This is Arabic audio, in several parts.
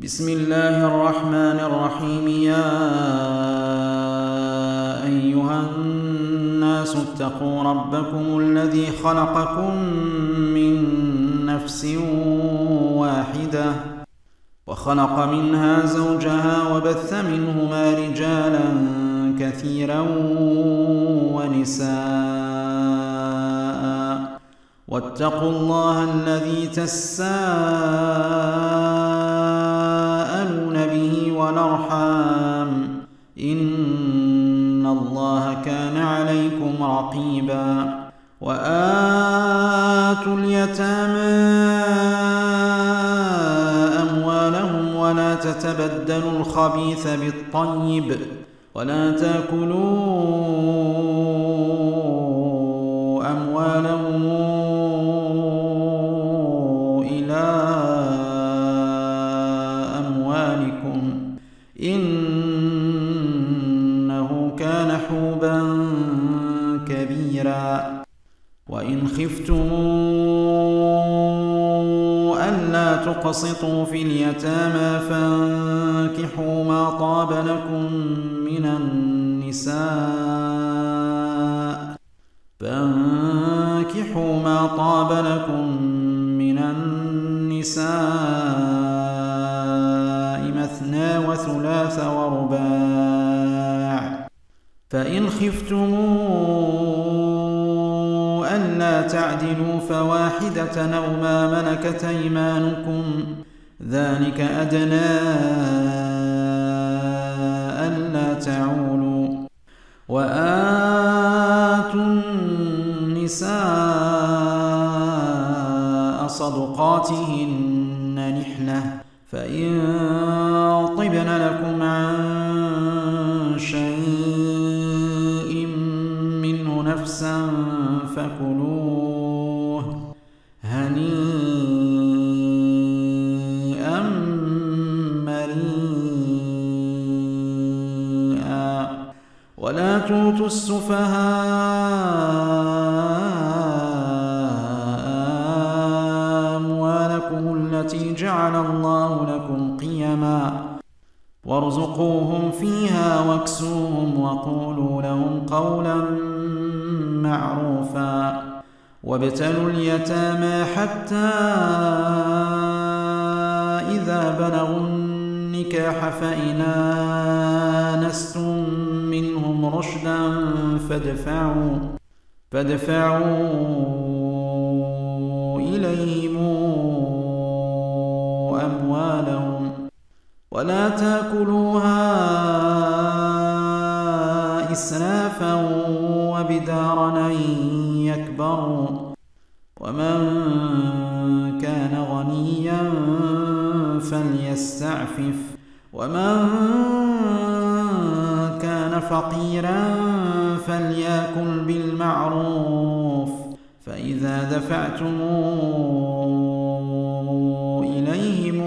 بسم الله الرحمن الرحيم يا أيها الناس اتقوا ربكم الذي خلقكم من نفس واحدة وخلق منها زوجها وبث منهما رجالا كثيرا ونساء واتقوا الله الذي تساءلون به والأرحام إن الله كان عليكم رقيبا وآتوا اليتامى أموالهم ولا تتبدلوا الخبيث بالطيب ولا تأكلوا أموالهم إلى أموالكم إنه كان حوبا كبيرا وإن خفتم ألا تقسطوا في اليتامى فانكحوا ما طاب لكم من النساء مثنى وثلاث ورباع فإن خفتم ألا تعدلوا فواحدة أو ما ملكت أيمانكم ذلك أدنى ألا تعولوا وآتوا النساء صدقاتهن نحلة فإن طبن لكم عن شيء منه نفسا فكلوه هنيئا مريئا ولا تؤتوا السفهاء أموالكم التي جعل الله لكم قيما وارزقوهم فيها واكسوهم وقولوا لهم قولا معروفا وابتلوا اليتامى حتى إذا بلغوا النكاح فإن آنستم منهم رشدا فادفعوا إليهم أموالهم ولا تأكلوها إسرافا وبدارا أن يكبروا ومن كان غنيا فليستعفف ومن كان فقيرا فليأكل بالمعروف فإذا دفعتم إليهم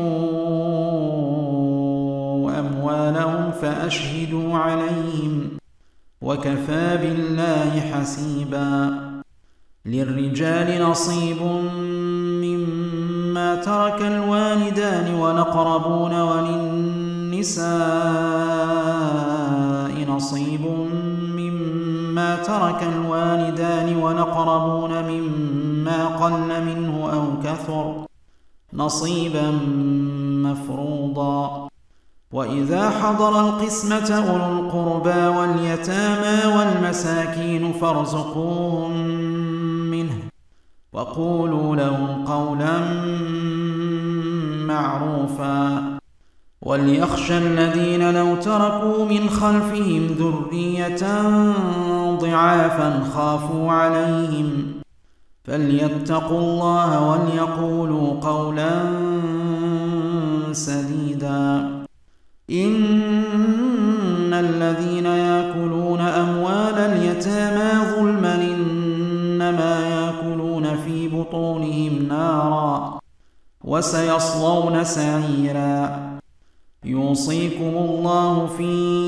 أموالهم فأشهدوا عليهم وكفى بالله حسيبا للرجال نصيب مما ترك الوالدان والأقربون وللنساء نصيب مما ترك الوالدان والأقربون مما قل منه أو كثر نصيبا مفروضا وإذا حضر القسمة أولو القربى واليتامى والمساكين فارزقوهم منه وقولوا لهم قولا معروفا وليخشى الذين لو تركوا من خلفهم ذرية ضعافا خافوا عليهم فليتقوا الله وليقولوا قولا سديدا إن الذين يأكلون أموال اليتامى ظلما إنما يأكلون في بطونهم نارا وسيصلون سعيرا يوصيكم الله في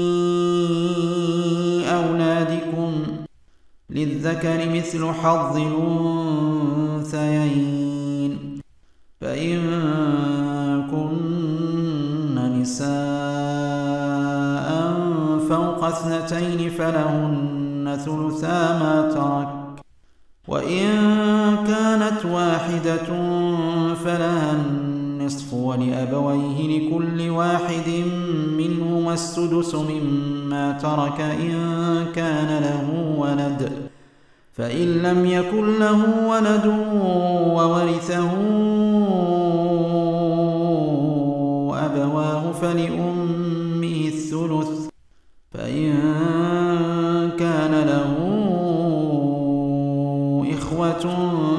أولادكم للذكر مثل حظ الأنثيين فإن كن فوق 2 فلهن ثلثا ما ترك، وإن كانت واحدة فلها النصف ولأبويه لكل واحد منهما السدس مما ترك إن كان له ولد، فإن لم يكن له ولد وورثه أبواه فلأمه الثلث، فإن كان له إخوة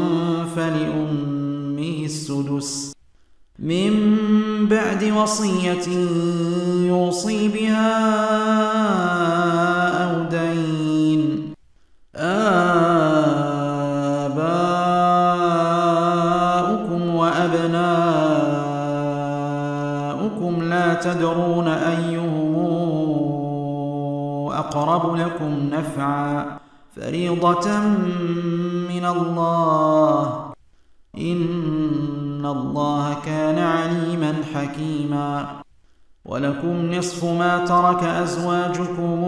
فلأمه السدس من بعد وصية يوصي بها أو دين. آباؤكم وأبناؤكم لا تدرون أيهم أقرب لكم نفعا، فريضة من الله، إن الله كان عليما حكيما. ولكم نصف ما ترك أزواجكم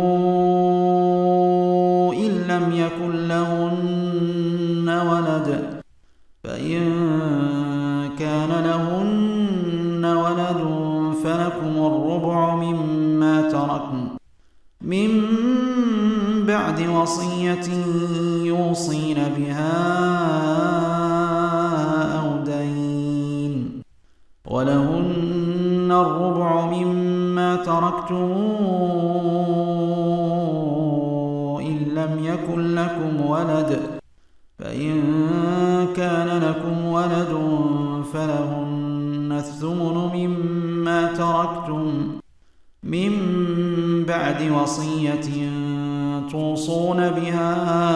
إن لم يكن لهن ولد، فإن كان لهن ولد فلكم الربع مما تركن من بعد وصية يوصين بها أو دين، ولهن الربع مما تركتم إن لم يكن لكم ولد، فإن كان لكم ولد فلهن الثمن مما تركتم من بعد وصية توصون بها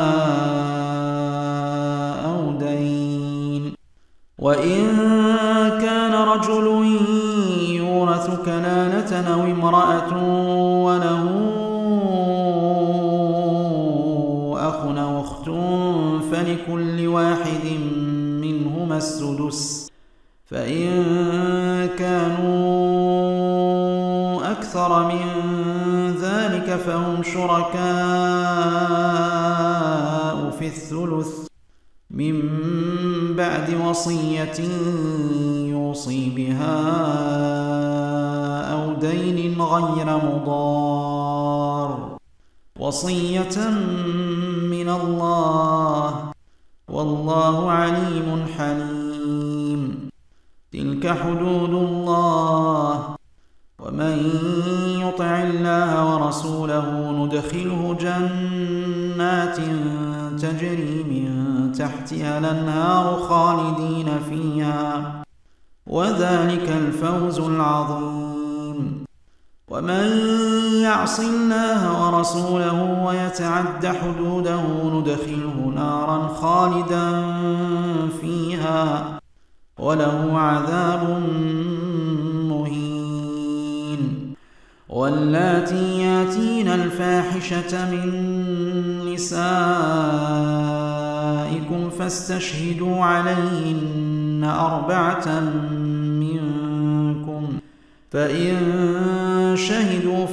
أو دين. وإن كان رجل يورث كلالة أو امرأة وله أخ أو أخت فلكل واحد منهما السدس، فإن كانوا أكثر من ذلك فهم شركاء في الثلث من بعد وصية يوصي بها أو دين غير مضار، وصية من الله، والله عليم حليم. تلك حدود الله، ومن يطع الله ورسوله ندخله جنات تجري من تحتها الأنهار خالدين فيها، وذلك الفوز العظيم. ومن يعص الله ورسوله ويتعد حدوده ندخله نارا خالدا فيها وله عذاب مهين. واللاتي ياتين الفاحشة من نسائكم فاستشهدوا عليهن 4 منكم، فإن شهدوا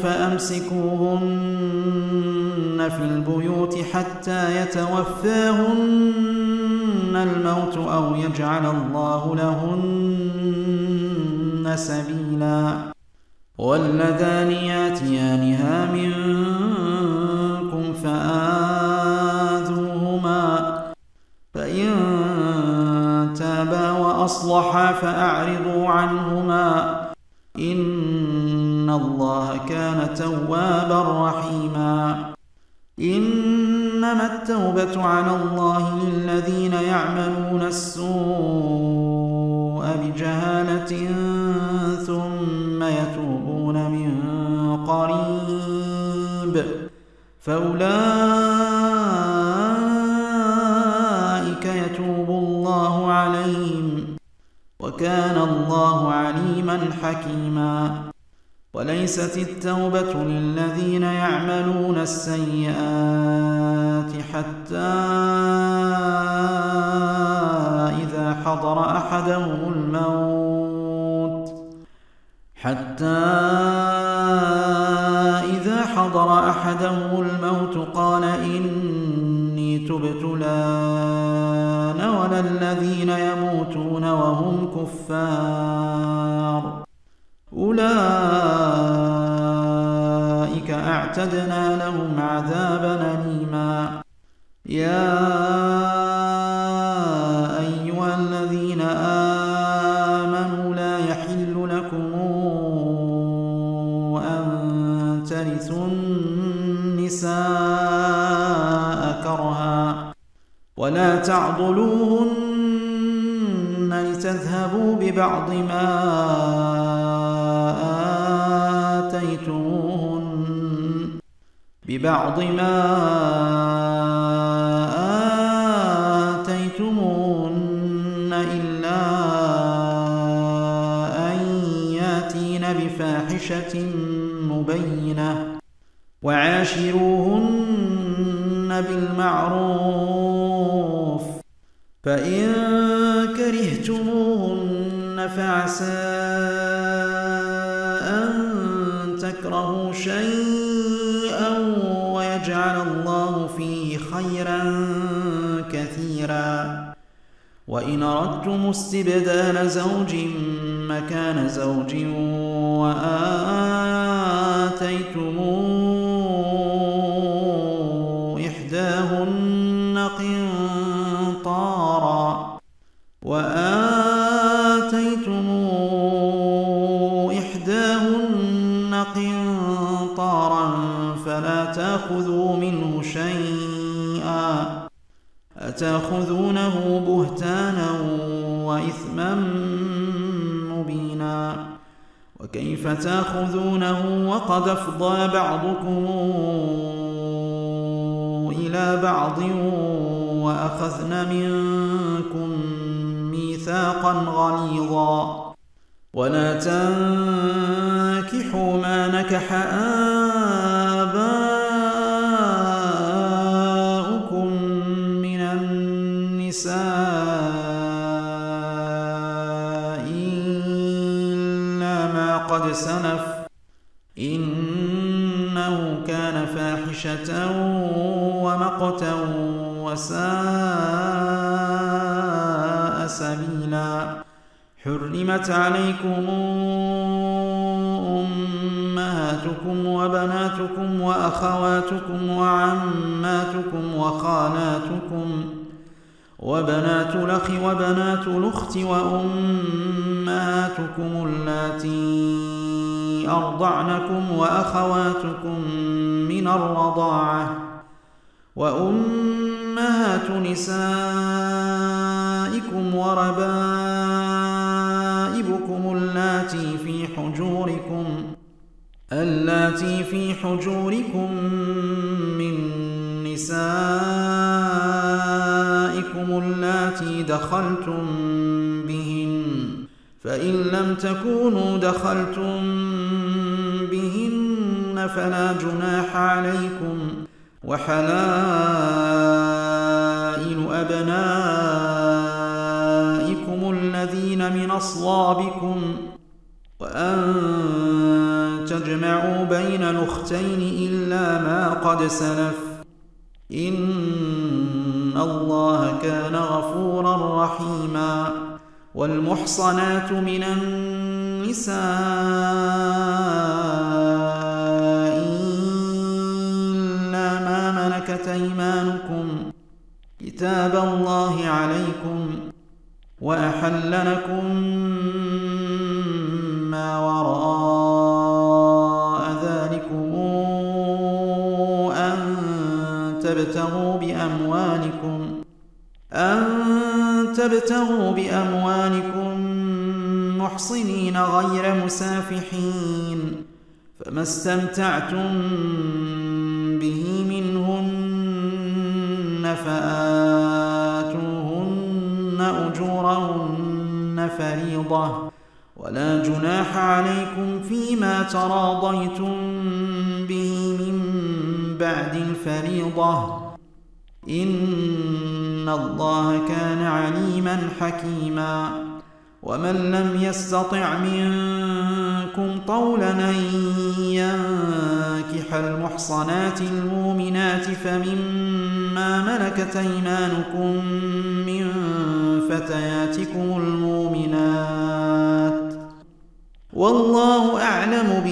فأمسكوهن في البيوت حتى يتوفاهن الموت أو يجعل الله لهن سبيلا. واللذان ياتيانها منكم فآذوهما، فإن تابا وأصلحا فأعرضوا عنهما، إن الله كان توابا رحيما. إنما التوبة على الله للذين يعملون السوء بجهالة ثم يتوبون من قريب فأولئك يتوب الله عليهم، وكان الله عليما حكيما. وليست التوبة للذين يعملون السيئات حتى إذا حضر حضر أحدهم الموت قال إني تبت الآن ولا الذين يموتون وهم كفار أولئك أعتدنا لهم عذابا أليما. يا أيها الذين آمنوا لا يحل لكم أن ترثوا النساء كرها ولا تعضلوهن لتذهبوا ببعض ما آتيتموهن إلا أن ياتين بفاحشة مبينة وعاشروهن بالمعروف فإن كرهتموهن فعسى أن تكرهوا شيئا ويجعل الله فيه خيرا كثيرا. وإن أردتم استبدال زوج مكان زوج وآتيتم إحداهن قنطارا فلا تأخذوا منه شيئا أتأخذونه بهتانا وإثما مبينا. وكيف تأخذونه وقد أفضى بعضكم إلى بعض وأخذن منكم ميثاقا غليظا. ولا تنكحوا ما نكح آباؤكم من النساء إلا ما قد سلف إنه كان فاحشة ومقتا وساء سبيلا. حرمت عليكم أمهاتكم وبناتكم وأخواتكم وعماتكم وخالاتكم وبنات الأخ وبنات الأخت وأمهاتكم اللاتي أرضعنكم وأخواتكم من الرضاعة وأمهات نسائكم وربائبكم اللاتي في حجوركم من نسائكم اللاتي دخلتم بهن فإن لم تكونوا دخلتم بهن فلا جناح عليكم وحلائل أبنائكم الذين من أصلابكم وأن تجمعوا بين الأختين إلا ما قد سلف إن الله كان غفورا رحيما. والمحصنات من النساء إلا ما ملكت أيمانكم كتاب الله عليكم وأحل لكم ما وراء ذلكم أن تبتغوا بأموالكم محصنين غير مسافحين فما استمتعتم به منهن فآتوهن أجورهن فريضة ولا جناح عليكم فيما تراضيتم به من بعد الفريضة إن الله كان عليما حكيما. ومن لم يستطع منكم طولا أن ينكح المحصنات المؤمنات فمما ملكت أيمانكم من فتياتكم المؤمنات والله أعلم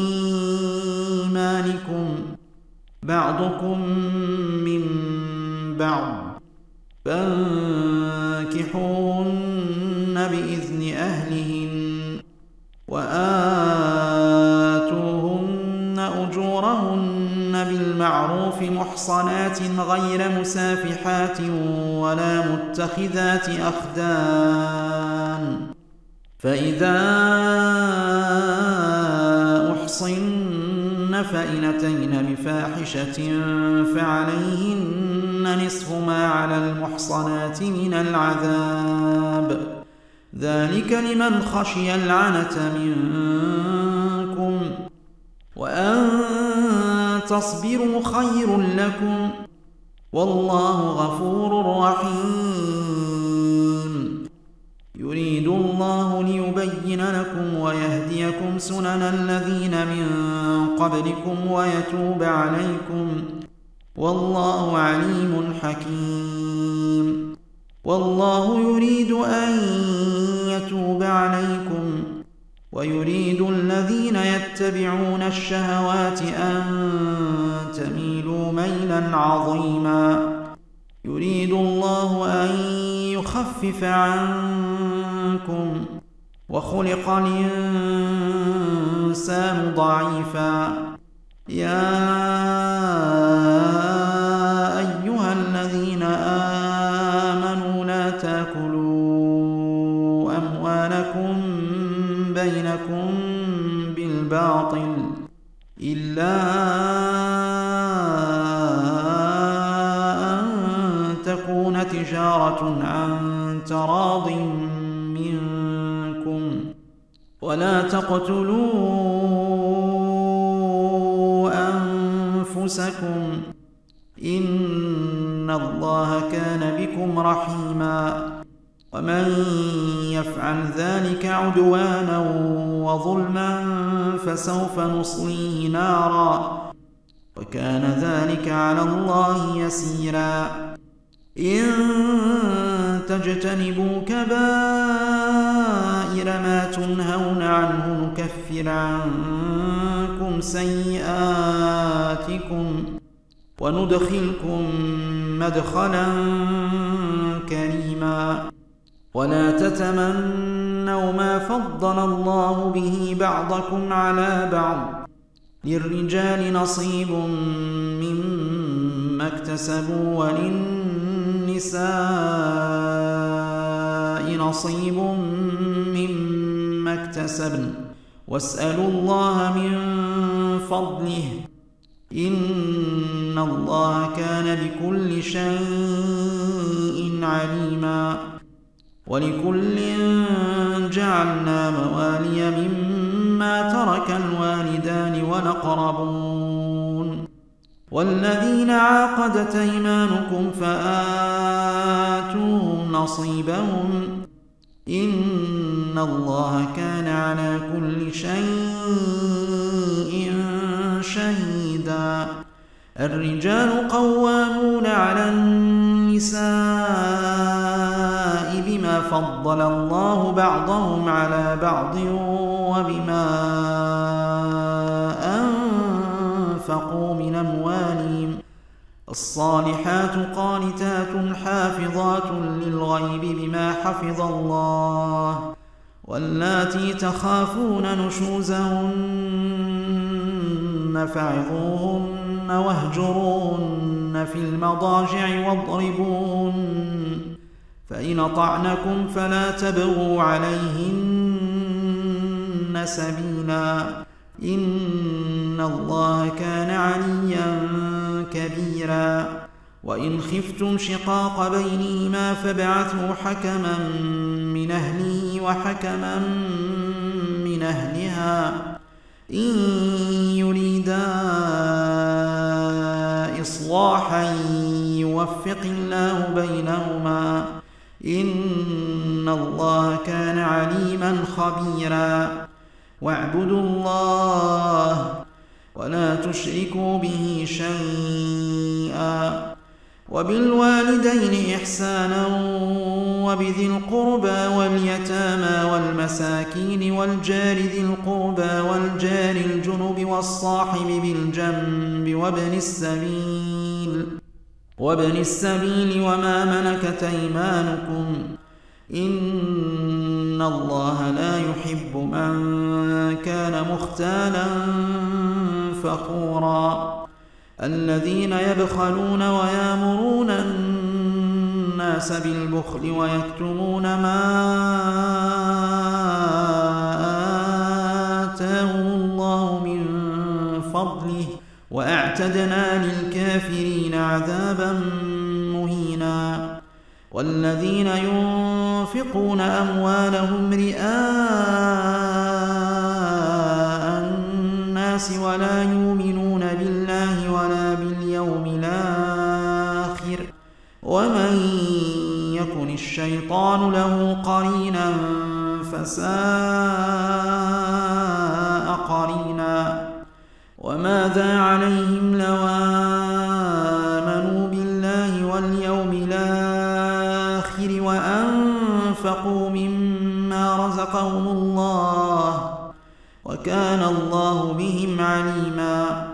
بإيمانكم بعضكم من بعض فانكحوهن بإذن أهلهن وآتوهن أجورهن بالمعروف محصنات غير مسافحات ولا متخذات أخدان فإذا أحصن فإن أتين بفاحشة فعليهن نصف ما على المحصنات من العذاب ذلك لمن خشي العنة منكم وأن تصبروا خير لكم والله غفور رحيم يريد الله ليبين لكم ويهديكم سنن الذين من قبلكم ويتوب عليكم والله عليم حكيم والله يريد أن يتوب عليكم ويريد الذين يتبعون الشهوات أن تميلوا ميلا عظيما يريد الله أن يخفف عنكم وخلق الإنسان ضعيفا يا أيها الذين آمنوا لا تأكلوا أموالكم بينكم بالباطل إلا أن تكون تجارة عن تراض منكم ولا تقتلوا أنفسكم إن الله كان بكم رحيما ومن يفعل ذلك عدوانا وظلما فسوف نصليه نارا وكان ذلك على الله يسيرا إن تجتنبوا كبائر ما تنهون عنه نكفر عنكم سيئاتكم وندخلكم مدخلا كريما ولا تتمنوا ما فضل الله به بعضكم على بعض للرجال نصيب مما اكتسبوا وللنساء نصيب مما اكتسبن واسألوا الله من فضله إن الله كان بكل شيء عليما ولكل جعلنا موالي مما ترك الوالدان والأقربون والذين عاقدت أيمانكم فآتوهم نصيبهم إن الله كان على كل شيء شهيدا الرجال قوامون على النساء بما فضل الله بعضهم على بعض وبما أنفقوا من أموالهم الصالحات قانتات حافظات للغيب بما حفظ الله واللاتي تخافون نشوزهن فعظوهن واهجروهن في المضاجع واضربوهن فإن أطعنكم فلا تبغوا عليهن سبيلا إن الله كان عليا كبيرا وإن خفتم شقاق بينهما فابعثوا حكما من أهله وحكما من أهلها إن يريدا إصلاحا يوفق الله بينهما إن الله كان عليما خبيرا واعبدوا الله ولا تشركوا به شيئا وبالوالدين إحسانا وبذي القربى واليتامى والمساكين والجار ذي القربى والجار الجنب والصاحب بالجنب وابن السبيل وما ملكت أيمانكم إن الله لا يحب من كان مختالا فخورا الذين يبخلون ويامرون الناس بالبخل ويكتمون ما آتاهم الله من فضله وأعتدنا للكافرين عذابا مهينا والذين ينفقون أموالهم رئاء الناس ولا يؤمنون بالله ولا باليوم الآخر ومن يكن الشيطان له قرينا فساء قرينا وماذا عليهم لو آمنوا بالله واليوم الآخر وأنفقوا مما رزقهم الله وكان الله بهم عليما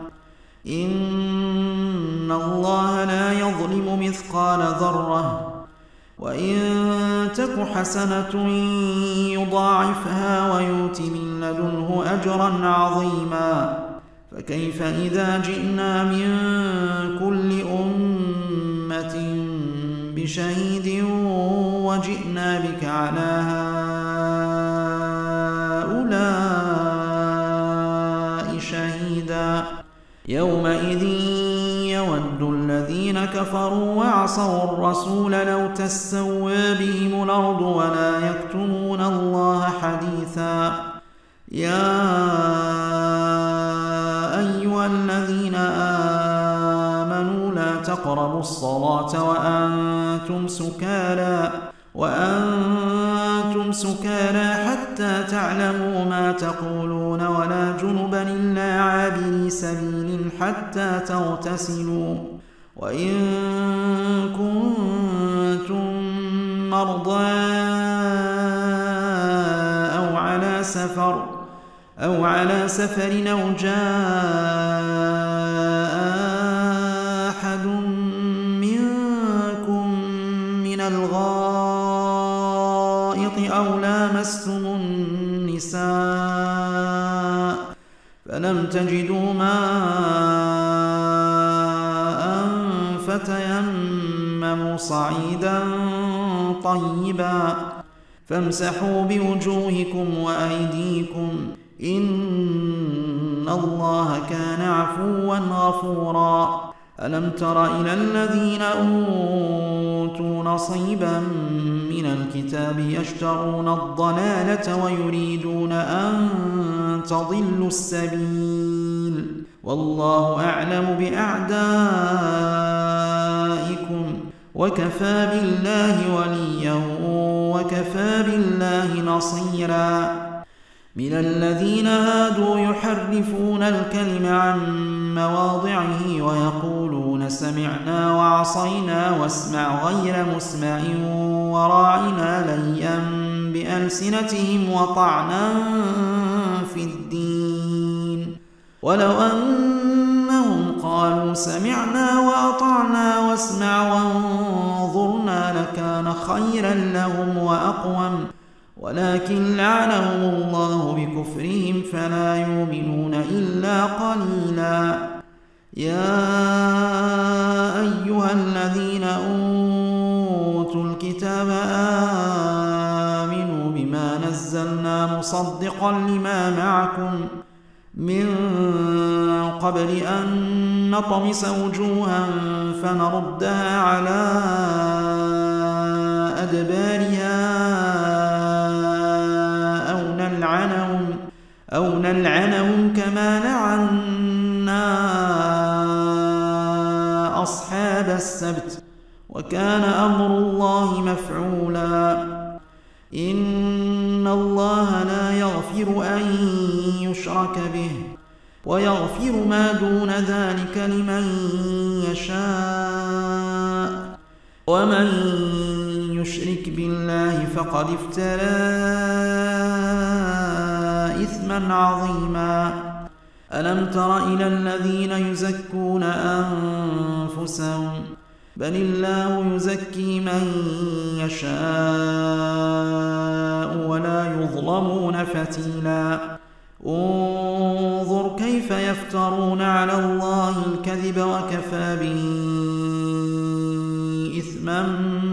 إن الله لا يظلم مثقال ذرة وإن تك حسنة يضاعفها ويؤت من لدنه أجرا عظيما فكيف إذا جئنا من كل أمة بشهيد وجئنا بك على هؤلاء شهيدا يومئذ يود الذين كفروا وعصوا الرسول لو تسوى بهم الأرض ولا يكتمون الله حديثا يا أيها الذين آمنوا لا تقربوا الصلاة وأنتم سكارى حتى تعلموا ما تقولون ولا جنبا إلا عابري سبيل حتى تغتسلوا وإن كنتم مرضى أو على سفر أو جاء أحد منكم من الغائط أو لامستم النساء فلم تجدوا ماء فتيمموا صعيدا طيبا فامسحوا بوجوهكم وأيديكم إن الله كان عفوا غفورا ألم تر إلى الذين أوتوا نصيبا من الكتاب يشترون الضلالة ويريدون أن تضلوا السبيل والله أعلم بأعدائكم وكفى بالله وليا وكفى بالله نصيرا من الذين هادوا يحرفون الكلم عن مواضعه ويقولون سمعنا وعصينا واسمع غير مسمع وراعنا ليا بألسنتهم وطعنا في الدين ولو أنهم قالوا سمعنا وأطعنا واسمع وانظرنا لكان خيرا لهم وأقوم ولكن لعنهم الله بكفرهم فلا يؤمنون إلا قليلا يا أيها الذين أوتوا الكتاب آمنوا بما نزلنا مصدقا لما معكم من قبل أن نطمس وجوها فنردها على أدبارها أو نلعنهم كما لعنا أصحاب السبت وكان أمر الله مفعولا إن الله لا يغفر أن يشرك به ويغفر ما دون ذلك لمن يشاء ومن يشرك بالله فقد افترى إثما عظيما ألم تر إلى الذين يزكون أنفسهم بل الله يزكي من يشاء ولا يظلمون فتيلا انظر كيف يفترون على الله الكذب وكفى به إثما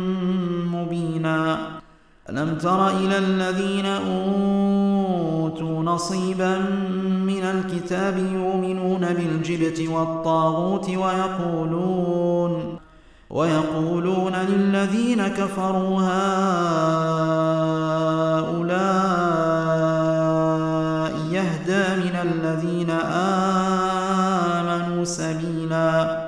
مبينا ألم تر إلى الذين أوتوا نصيبا من الكتاب يؤمنون بالجبت والطاغوت ويقولون للذين كفروا هؤلاء يهدى من الذين آمنوا سبيلا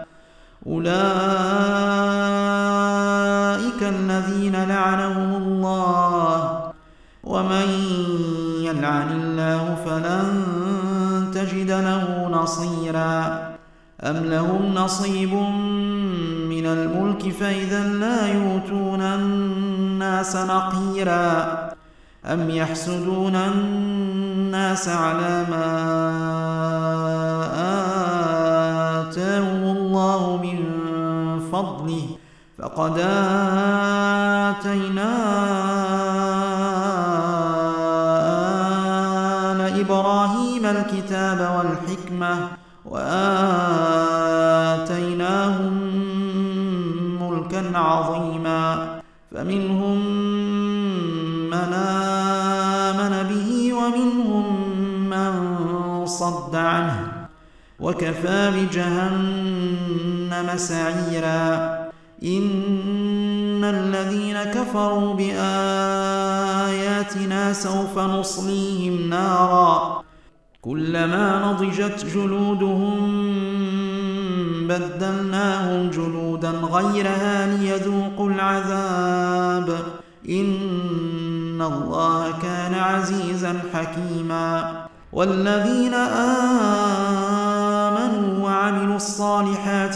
أولئك الذين لعنهم الله ومن يلعن الله فلن تجد له نصيرا أم لهم نصيب من الملك فإذا لا يؤتون الناس نقيرا أم يحسدون الناس على ما آتاهم الله من فضله فقد آتينا آل إبراهيم الكتاب والحكمة وآتيناهم ملكا عظيما فمنهم من آمن به ومنهم من صد عنه وكفى بجهنم سعيرا إن الذين كفروا بآياتنا سوف نصليهم نارا كلما نضجت جلودهم بدلناهم جلودا غيرها ليذوقوا العذاب إن الله كان عزيزا حكيما والذين آمنوا وعملوا الصالحات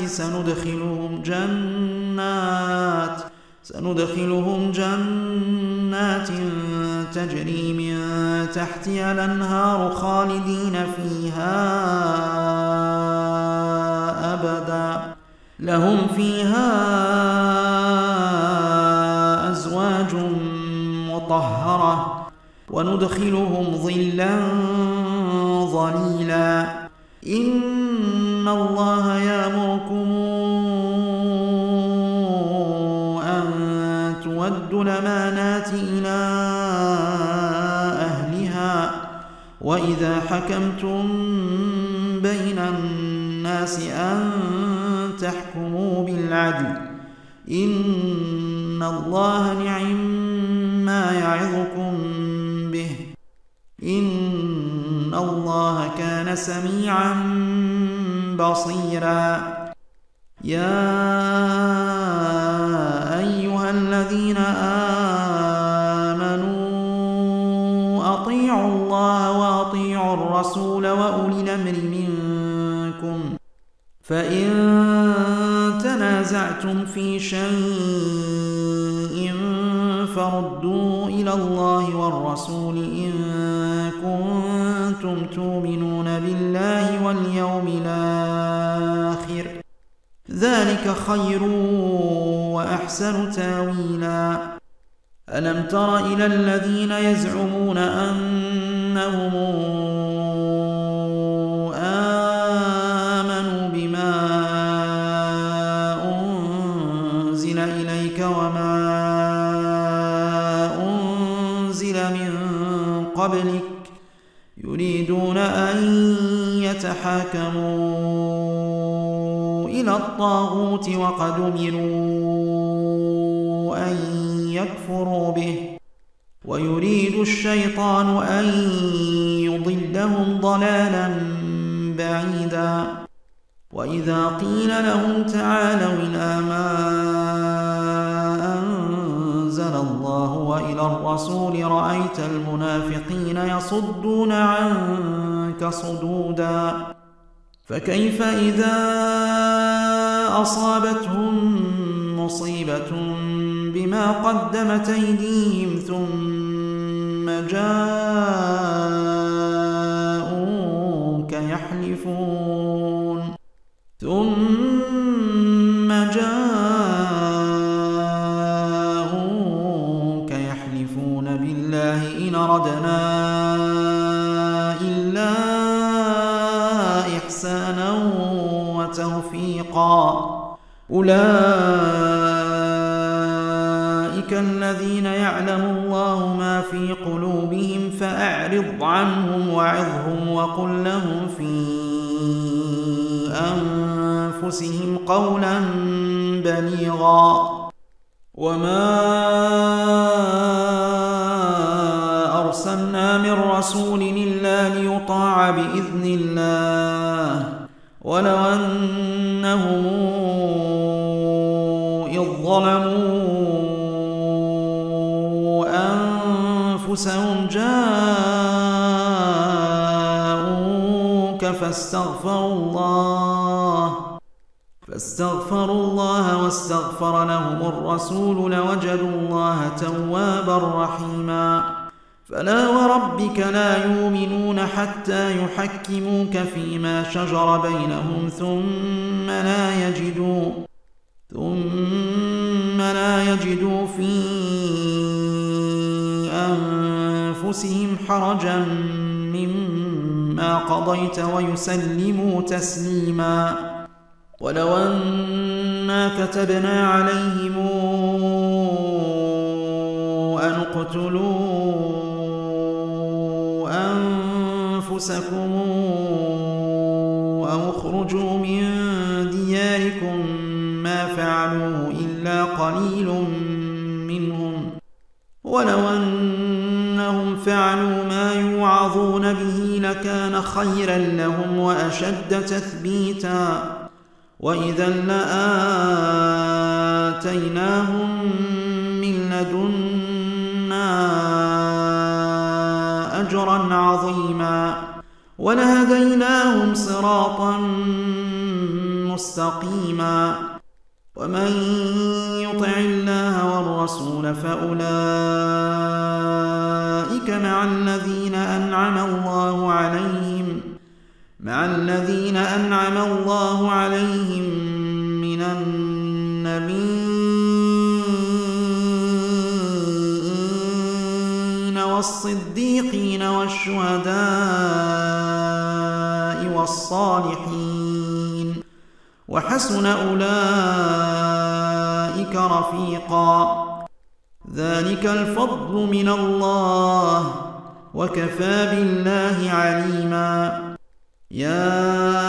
سندخلهم جنات تجري من تحتها الأنهار خالدين فيها أبدا لهم فيها أزواج مطهرة وندخلهم ظلا ظليلا إن الله يأمركم أن تودوا الأمانات إلى أهلها وإذا حكمتم بين الناس أن تحكموا بالعدل إن الله نعم ما يعظكم به إن الله كان سميعا بصيرا يا أيها الذين آمنوا أطيعوا الله وأطيعوا الرسول وأولي الأمر منكم فإن تنازعتم في شيء فردوا إلى الله والرسول إن كنتم تؤمنون بالله واليوم الآخر ذلك خير وأحسن تاويلا ألم تر إلى الذين يزعمون أنهم آمنوا بما أنزل إليك وما أنزل من قبلك يريدون أن يتحاكموا إلى الطاغوت وقد أمروا أن يكفروا به ويريد الشيطان أن يضلهم ضلالا بعيدا وإذا قيل لهم تعالوا إلى ما أنزل الله وإلى الرسول رأيت المنافقين يصدون عنك عنك صدودا فكيف إذا أصابتهم مصيبة بما قدمت أيديهم ثم جاءوك يحلفون بالله إن أردنا إلا إحسانا وتوفيقا أولئك الذين يعلم الله ما في قلوبهم فأعرض عنهم وعظهم وقل لهم في أنفسهم قولا بليغا وما أرسلنا من رسول إلا ليطاع بإذن الله ولو أنهم إذ ظلموا أنفسهم جاءوك فاستغفروا الله واستغفر لهم الرسول لوجدوا الله توابا رحيما فلا وربك لا يؤمنون حتى يحكموك فيما شجر بينهم ثم لا يجدوا في أنفسهم حرجا مما قضيت ويسلموا تسليما ولو أنا كتبنا عليهم أن اقتلوا أنفسكم أو اخرجوا من دياركم ما فعلوه إلا قليل منهم ولو أنهم فعلوا ما يوعظون به لكان خيرا لهم وأشد تثبيتا وإذا لآتيناهم من لدنا أجرا عظيما ولهديناهم صراطا مستقيما ومن يطع الله والرسول فأولئك مع الذين أنعم الله عليهم من النبيين والصديقين والشهداء والصالحين وحسن أولئك رفيقا ذلك الفضل من الله وكفى بالله عليما يا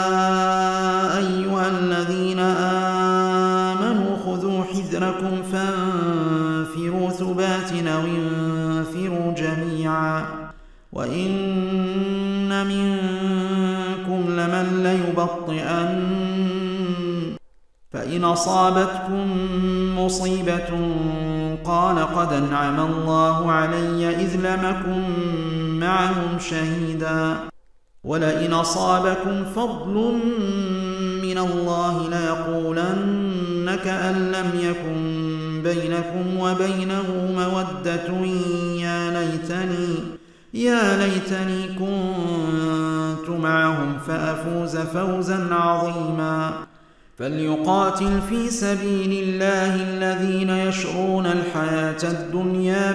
أيها الذين آمنوا خذوا حذركم فانفروا ثبات أو انفروا جميعا وإن منكم لمن ليبطئن فإن أصابتكم مصيبة قال قد أنعم الله علي إذ لم أكن معهم شهيدا ولئن أصابكم فضل من الله ليقولن كأن لم يكن بينكم وبينه مودة يا ليتني كنت معهم فأفوز فوزا عظيما فليقاتل في سبيل الله الذين يشرون الحياة الدنيا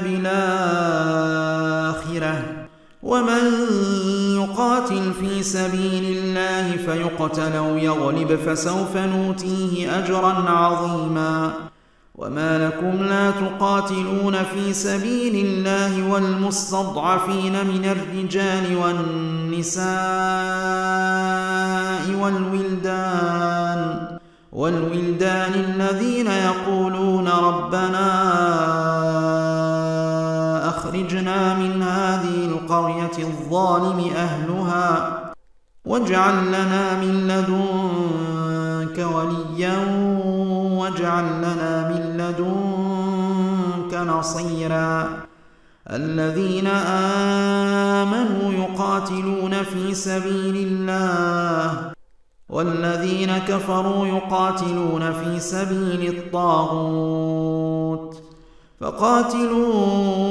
بالآخرة ومن يقاتل في سبيل الله فيقتل أو يغلب فسوف نؤتيه أجرا عظيما وما لكم لا تقاتلون في سبيل الله والمستضعفين من الرجال والنساء والولدان الذين يقولون ربنا أخرجنا من هذه القرية الظالم أهلها واجعل لنا من لدنك وليا واجعل لنا من لدنك نصيرا الذين آمنوا يقاتلون في سبيل الله والذين كفروا يقاتلون في سبيل الطاغوت فقاتلوا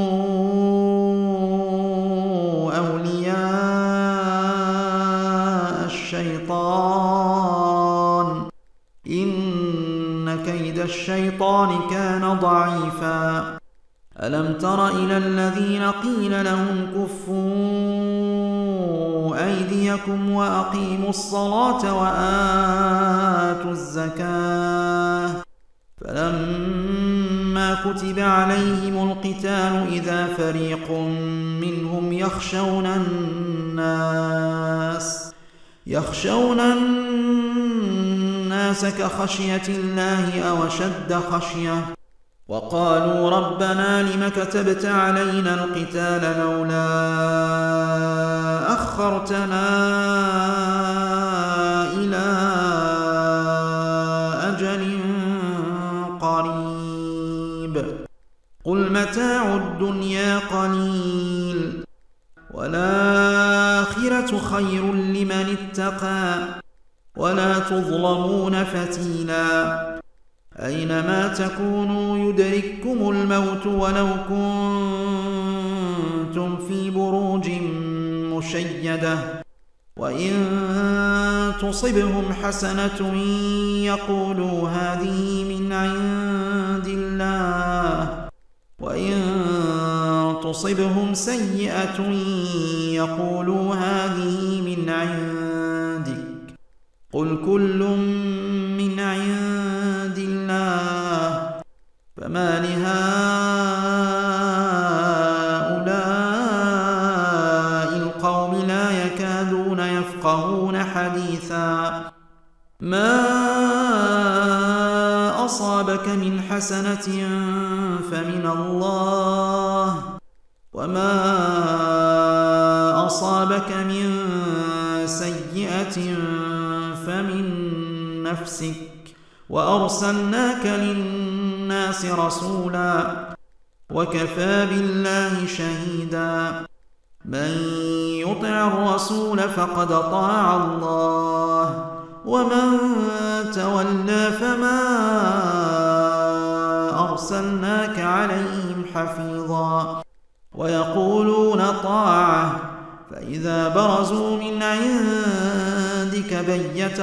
أولياء الشيطان إن كيد الشيطان كان ضعيفا ألم تر إلى الذين قيل لهم كفوا أيديكم وأقيموا الصلاة وآتوا الزكاة فلما كتب عليهم القتال إذا فريق منهم يخشون الناس كخشية الله أو أشد خشية وقالوا ربنا لم كتبت علينا القتال لولا أخرتنا إلى أجل قريب قل متاع الدنيا قليل والآخرة خير لمن اتقى ولا تظلمون فتيلا أينما تكونوا يدرككم الموت ولو كنتم في بروج مشيدة وإن تصبهم حسنة يقولوا هذه من عند الله وإن تصبهم سيئة يقولوا هذه من عندك قل كل من عند الله فما لهؤلاء القوم لا يكادون يفقهون حديثا ما أصابك من حسنة فمن الله وما أصابك من سيئة فمن نفسك وأرسلناك للناس رسولا وكفى بالله شهيدا من يطع الرسول فقد أطاع الله ومن تولى فما أرسلناك عليهم حفيظا ويقولون طاعة فإذا برزوا من عندك بيت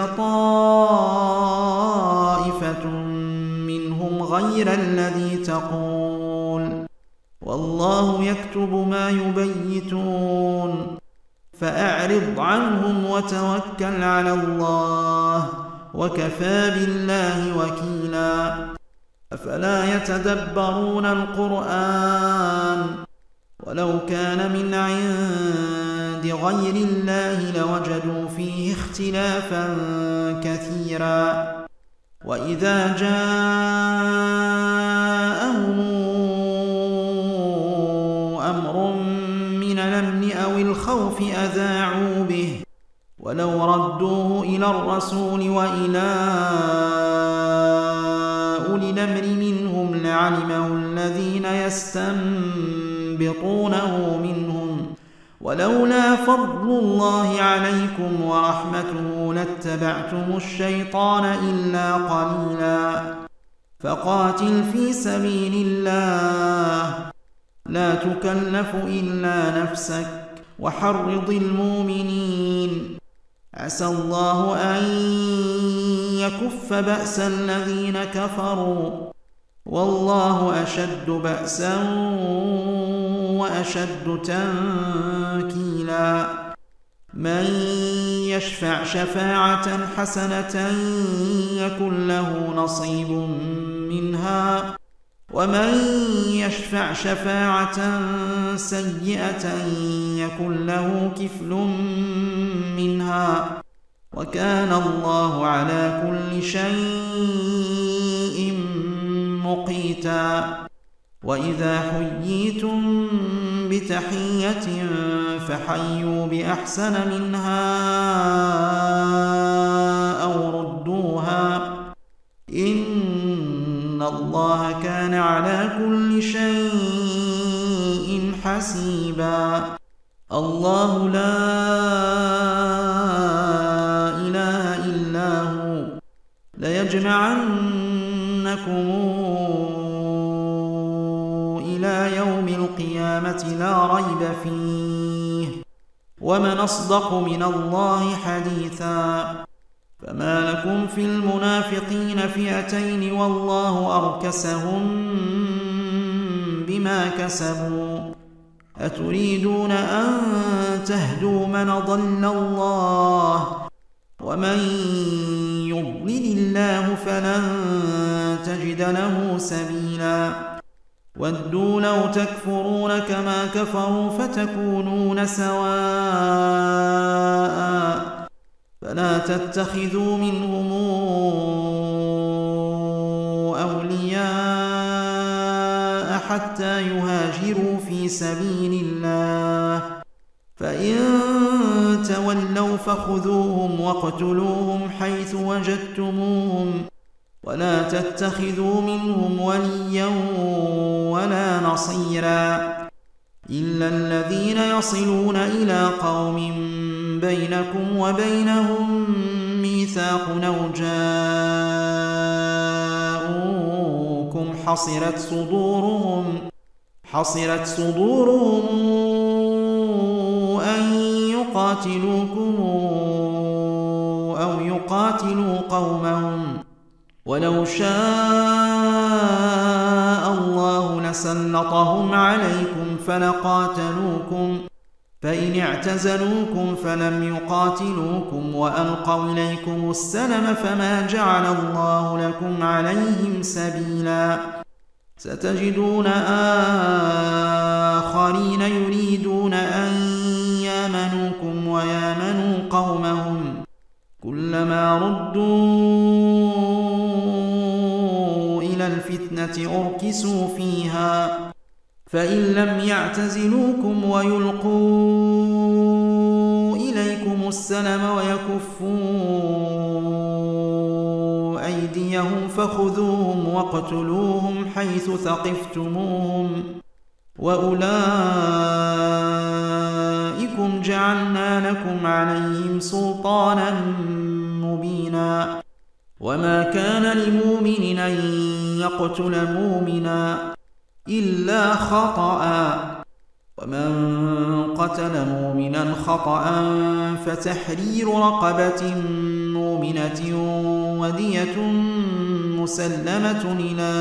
طائفة منهم غير الذي تقول والله يكتب ما يبيتون فأعرض عنهم وتوكل على الله وكفى بالله وكيلا أفلا يتدبرون القرآن ولو كان من عند غير الله لوجدوا فيه اختلافا كثيرا وإذا جاءهم أمر من الأمن أو الخوف أذاعوا به ولو ردوه إلى الرسول وإلى أولي الأمر منهم لعلمه الذين يستنبطونه منهم ولولا فضل الله عليكم ورحمته لاتبعتم الشيطان إلا قليلا فقاتل في سبيل الله لا تكلف إلا نفسك وحرض المؤمنين عسى الله أن يكف بأس الذين كفروا والله أشد بأسا وأشد تنكيلا من يشفع شفاعة حسنة يكن له نصيب منها ومن يشفع شفاعة سيئة يكن له كفل منها وكان الله على كل شيء مقيتا وإذا حييتم بتحية فحيوا بأحسن منها أو ردوها إن الله كان على كل شيء حسيبا. الله لا إله إلا هو ليجمعنكم إلى يوم القيامة لا ريب فيه ومن أصدق من الله حديثا. فما لكم في المنافقين فئتين والله أركسهم بما كسبوا أتريدون أن تهدوا من ضل الله ومن يضلل الله فلن تجد له سبيلا. ودوا لو تكفرون كما كفروا فتكونون سواء فلا تتخذوا منهم أولياء حتى يهاجروا في سبيل الله فإن تولوا فخذوهم واقتلوهم حيث وجدتموهم ولا تتخذوا منهم وليا ولا نصيرا إلا الذين يصلون إلى قوم بينكم وبينهم ميثاق أو جاءوكم حصرت صدورهم أن يقاتلوكم أو يقاتلوا قومهم ولو شاء الله لسلطهم عليكم فلقاتلوكم فإن اعتزلوكم فلم يقاتلوكم وألقوا إليكم السلم فما جعل الله لكم عليهم سبيلا. ستجدون آخرين يريدون أن يامنوكم ويامنوا قومهم كلما ردوا إلى الفتنة أركسوا فيها فإن لم يعتزلوكم ويلقوا إليكم السلم ويكفوا أيديهم فخذوهم واقتلوهم حيث ثقفتموهم وأولئكم جعلنا لكم عليهم سلطانا مبينا. وما كان لمؤمن أن يقتل مؤمنا إلا خطأ ومن قتل مؤمنا خطأ فتحرير رقبة مؤمنة ودية مسلمة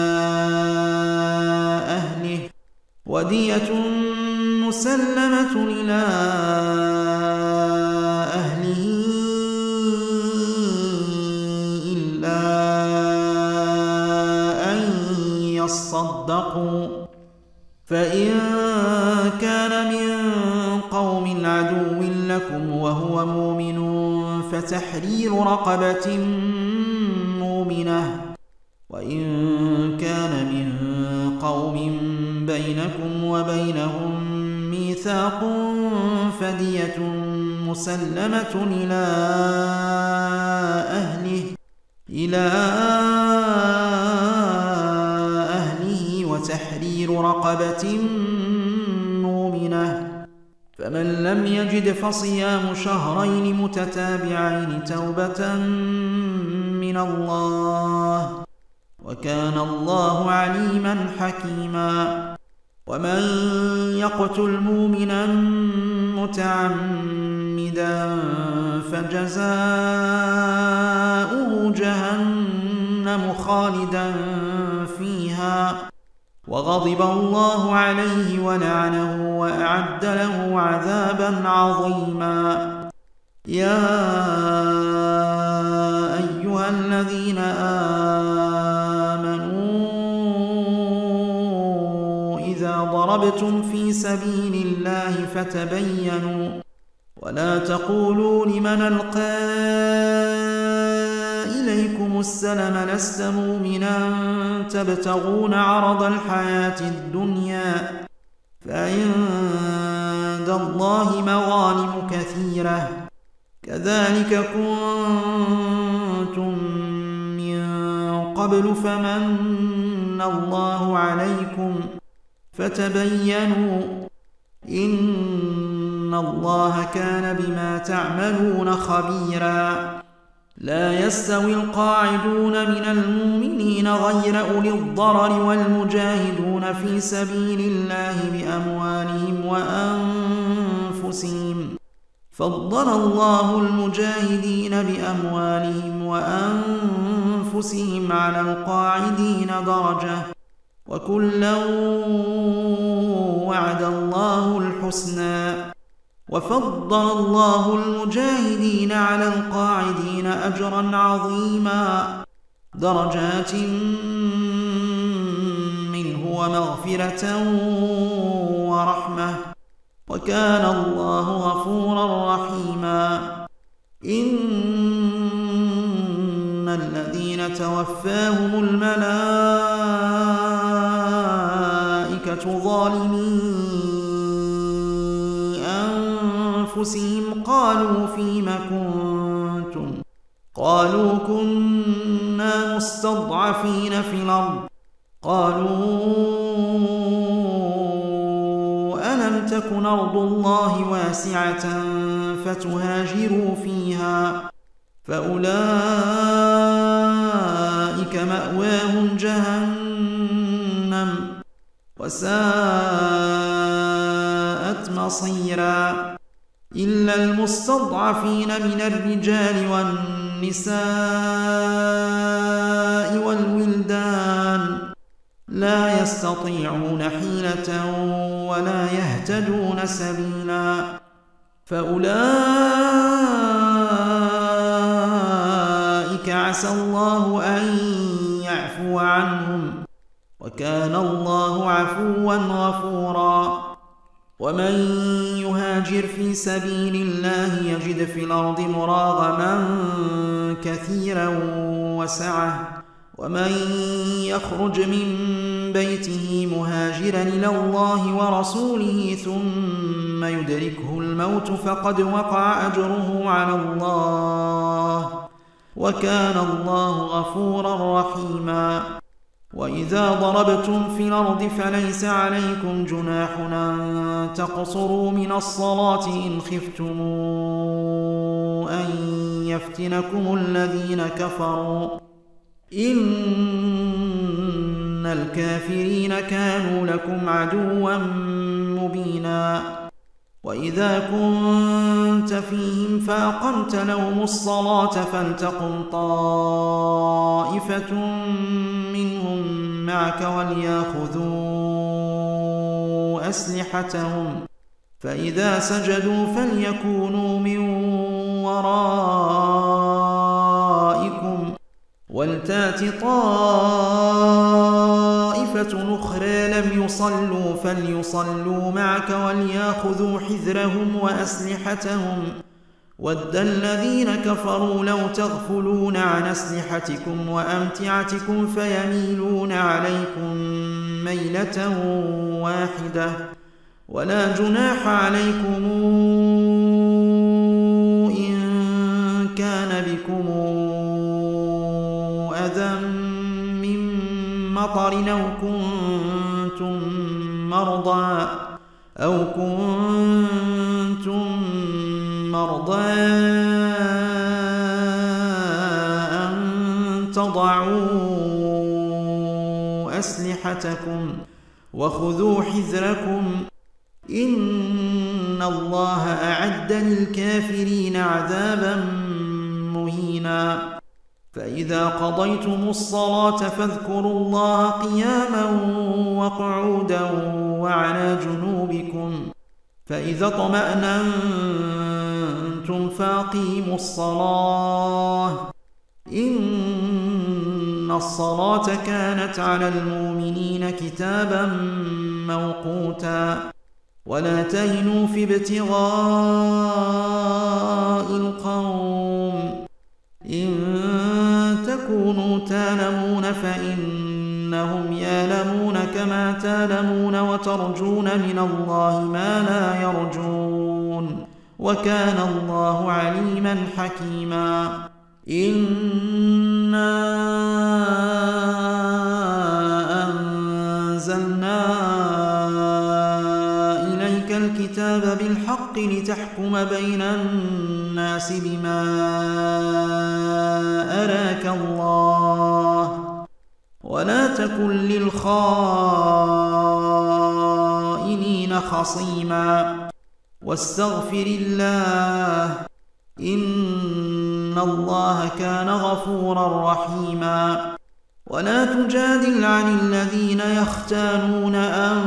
إلى أهله إلا أن يصدقوا فإن كان من قوم عدو لكم وهو مؤمن فتحرير رقبة مؤمنة وإن كان من قوم بينكم وبينهم ميثاق فدية مسلمة إلى أهله وتحرير رقبة مؤمنة فمن لم يجد فصيام شهرين متتابعين توبة من الله وكان الله عليما حكيما. ومن يقتل مؤمنا متعمدا فجزاؤه جهنم خالدا فيها وغضب الله عليه ولعنه وأعد له عذابا عظيما. يا أيها الذين آمنوا إذا ضربتم في سبيل الله فتبينوا ولا تقولوا لمن ألقى إليكم السلم لست مؤمنا تبتغون عرض الحياة الدنيا فعند الله مغانم كثيرة كذلك كنتم من قبل فمن الله عليكم فتبينوا إن الله كان بما تعملون خبيرا. لا يستوي القاعدون من المؤمنين غير أولي الضرر والمجاهدون في سبيل الله بأموالهم وأنفسهم. فضل الله المجاهدين بأموالهم وأنفسهم على القاعدين درجة، وكلا وعد الله الحسنى. وفضل الله المجاهدين على القاعدين أجرا عظيما، درجات منه ومغفرة ورحمة، وكان الله غفورا رحيما. إن الذين توفاهم الملائكة ظالمي أنفسهم قالوا فيم كنتم؟ قالوا كنا مستضعفين في الأرض. قالوا ألم تكن أرض الله واسعة فتهاجروا فيها؟ فأولئك مأواهم جهنم وساءت مصيرا. إلا المستضعفين من الرجال والنساء والولدان لا يستطيعون حيلة ولا يهتدون سبيلا، فأولئك عسى الله أن يعفو عنهم، وكان الله عفوا غفورا. ومن يهاجر في سبيل الله يجد في الأرض مراغما كثيرا وسعة، ومن يخرج من بيته مهاجرا إلى الله ورسوله ثم يدركه الموت فقد وقع أجره على الله، وكان الله غفورا رحيما. وإذا ضربتم في الأرض فليس عليكم جناح أن تقصروا من الصلاة إن خفتم أن يفتنكم الذين كفروا، إن الكافرين كانوا لكم عدوا مبينا. وإذا كنت فيهم فأقمت لهم الصلاة فلتقم طائفة منهم معك وليأخذوا أسلحتهم، فإذا سجدوا فليكونوا من ورائكم ولتات طائفة أخرى لم يصلوا فليصلوا معك وليأخذوا حذرهم وأسلحتهم. ود الذين كفروا لو تغفلون عن أسلحتكم وأمتعتكم فيميلون عليكم ميلة واحدة، ولا جناح عليكم إن كان بكم أذى من مطر أو كنتم مرضى أن تضعوا أسلحتكم وخذوا حذركم، إن الله أعد للكافرين عذابا مهينا. فإذا قضيتم الصلاة فاذكروا الله قياما وقعودا وعلى جنوبكم، فإذا اطمأننتم فأقيموا الصلاة، إن الصلاة كانت على المؤمنين كتابا موقوتا. ولا تهنوا في ابتغاء القوم، إن تكونوا تألمون فإنهم يألمون كما تألمون وترجون من الله ما لا يرجون، وكان الله عليما حكيما. إنا أنزلنا إليك الكتاب بالحق لتحكم بين الناس بما أراك الله ولا تكن للخائنين خصيما واستغفر الله إن الله كان غفورا رحيما ولا تجادل عن الذين يختانون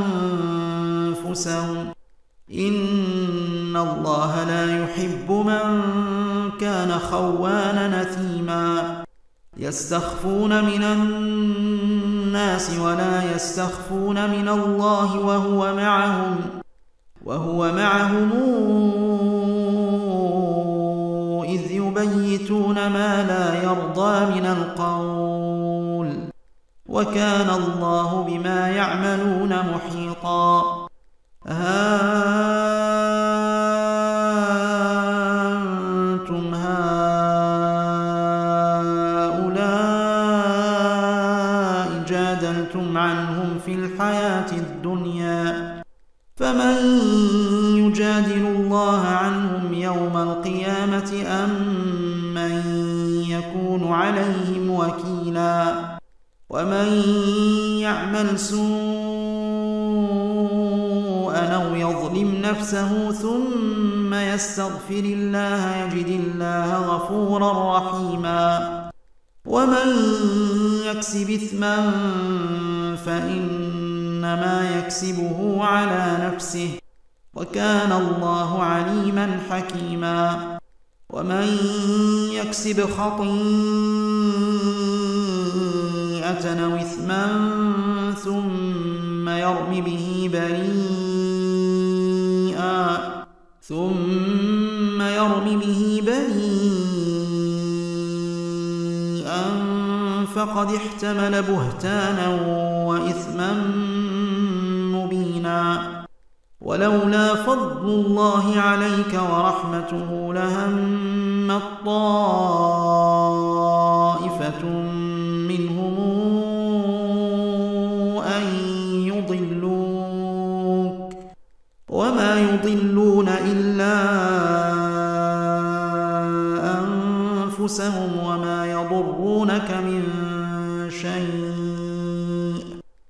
أنفسهم إن الله لا يحب من كان خوانا نثيما يستخفون من الناس ولا يستخفون من الله وهو معهم إذ يبيتون ما لا يرضى من القول وكان الله بما يعملون محيطا أنتم هؤلاء جادلتم عنهم في الحياة الدنيا فمن يجادل الله عنهم يوم القيامة أم من يكون عليهم وكيلا ومن يعمل سوءا أو يظلم نفسه ثم يستغفر الله يجد الله غفورا رحيما ومن يكسب إثما فإنما يكسبه على نفسه وكان الله عليما حكيما ومن يكسب خطيئة أو إثما ثم يرم به بريئا فقد احتمل بهتانا وإثما مبينا ولولا فضل الله عليك ورحمته لهمت طائفة منهم أن يضلوك وما يضلون إلا أنفسهم وما يضرونك من شيء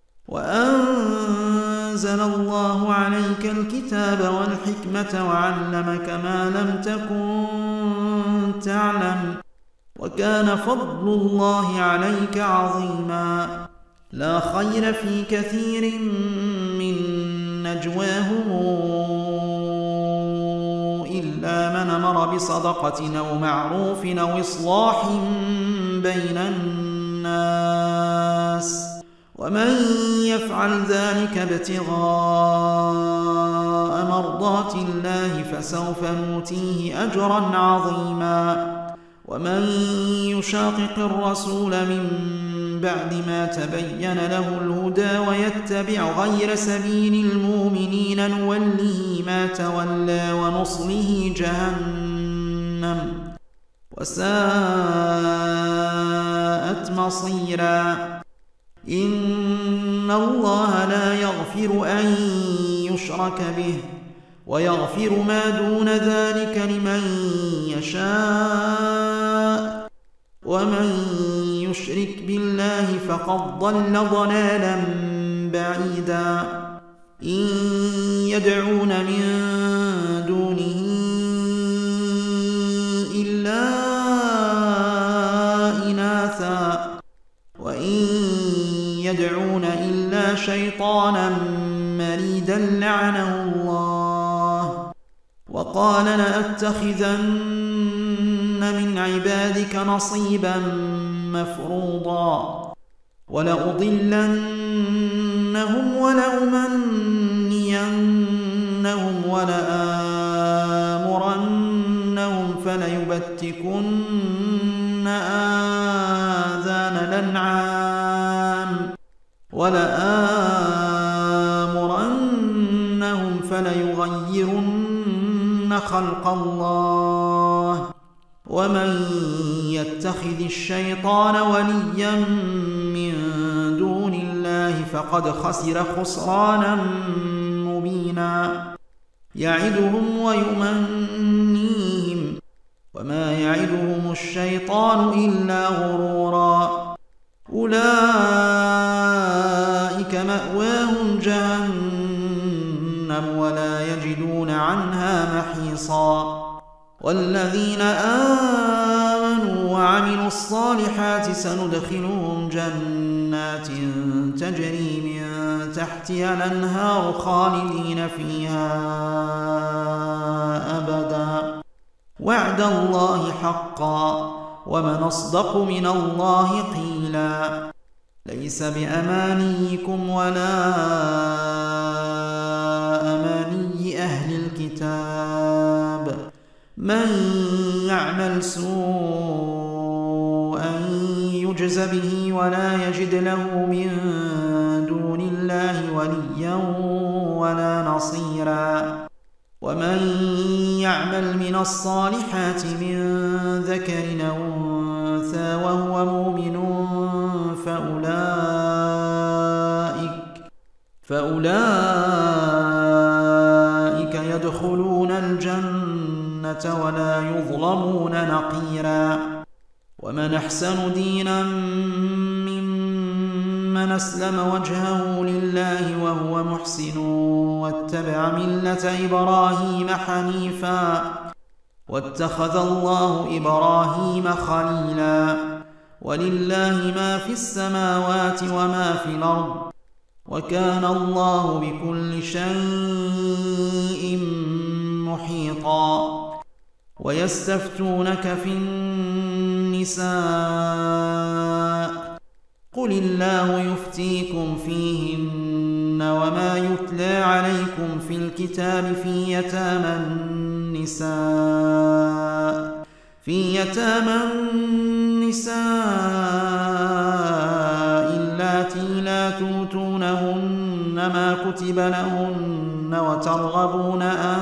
وأنزل الله عليك الكتاب والحكمة وعلمك ما لم تكن تعلم وكان فضل الله عليك عظيما لا خير في كثير من نجواهم إلا من أمر بصدقة أو معروف أو إصلاح بين الناس ومن يفعل ذلك ابتغاء مرضات الله فسوف نؤتيه أجرا عظيما ومن يشاقق الرسول من بعد ما تبين له الهدى ويتبع غير سبيل المؤمنين نوله ما تولى ونصله جهنم وساءت مصيرا إن الله لا يغفر أن يشرك به ويغفر ما دون ذلك لمن يشاء ومن يشرك بالله فقد ضل ضلالا بعيدا إن يدعون من دونه إلا إناثا وإن يدعون إلا شيطانا مريدا لعنه الله وقال لأتخذن من عبادك نصيبا مفروضا ولأضلنهم ولأمنينهم ولآمرنهم فليبتكن آذان الأنعام ولآمرنهم فليغيرن خلق الله ومن يتخذ الشيطان وليا من دون الله فقد خسر خسرانا مبينا يعدهم ويمنيهم وما يعدهم الشيطان إلا غرورا أولئك مأواهم جهنم ولا يجدون عنها محيصا والذين آمنوا وعملوا الصالحات سندخلهم جنات تجري من تحتها الأنهار خالدين فيها أبدا وعد الله حقا ومن أصدق من الله قيلا ليس بأمانيكم ولا أماني أهل الكتاب من يعمل سوءا يجز به ولا يجد له من دون الله وليا ولا نصيرا ومن يعمل من الصالحات من ذكر أو أنثى وهو مؤمن فأولئك يدخلون الجنة ولا يظلمون نقيرا ومن أحسن دينا ممن أسلم وجهه لله وهو محسن واتبع ملة إبراهيم حنيفا واتخذ الله إبراهيم خليلا ولله ما في السماوات وما في الأرض وكان الله بكل شيء محيطا ويستفتونك في النساء قل الله يفتيكم فيهن وما يتلى عليكم في الكتاب في يتامى النساء اللاتي لا توتونهن ما كتب لهن وترغبون أن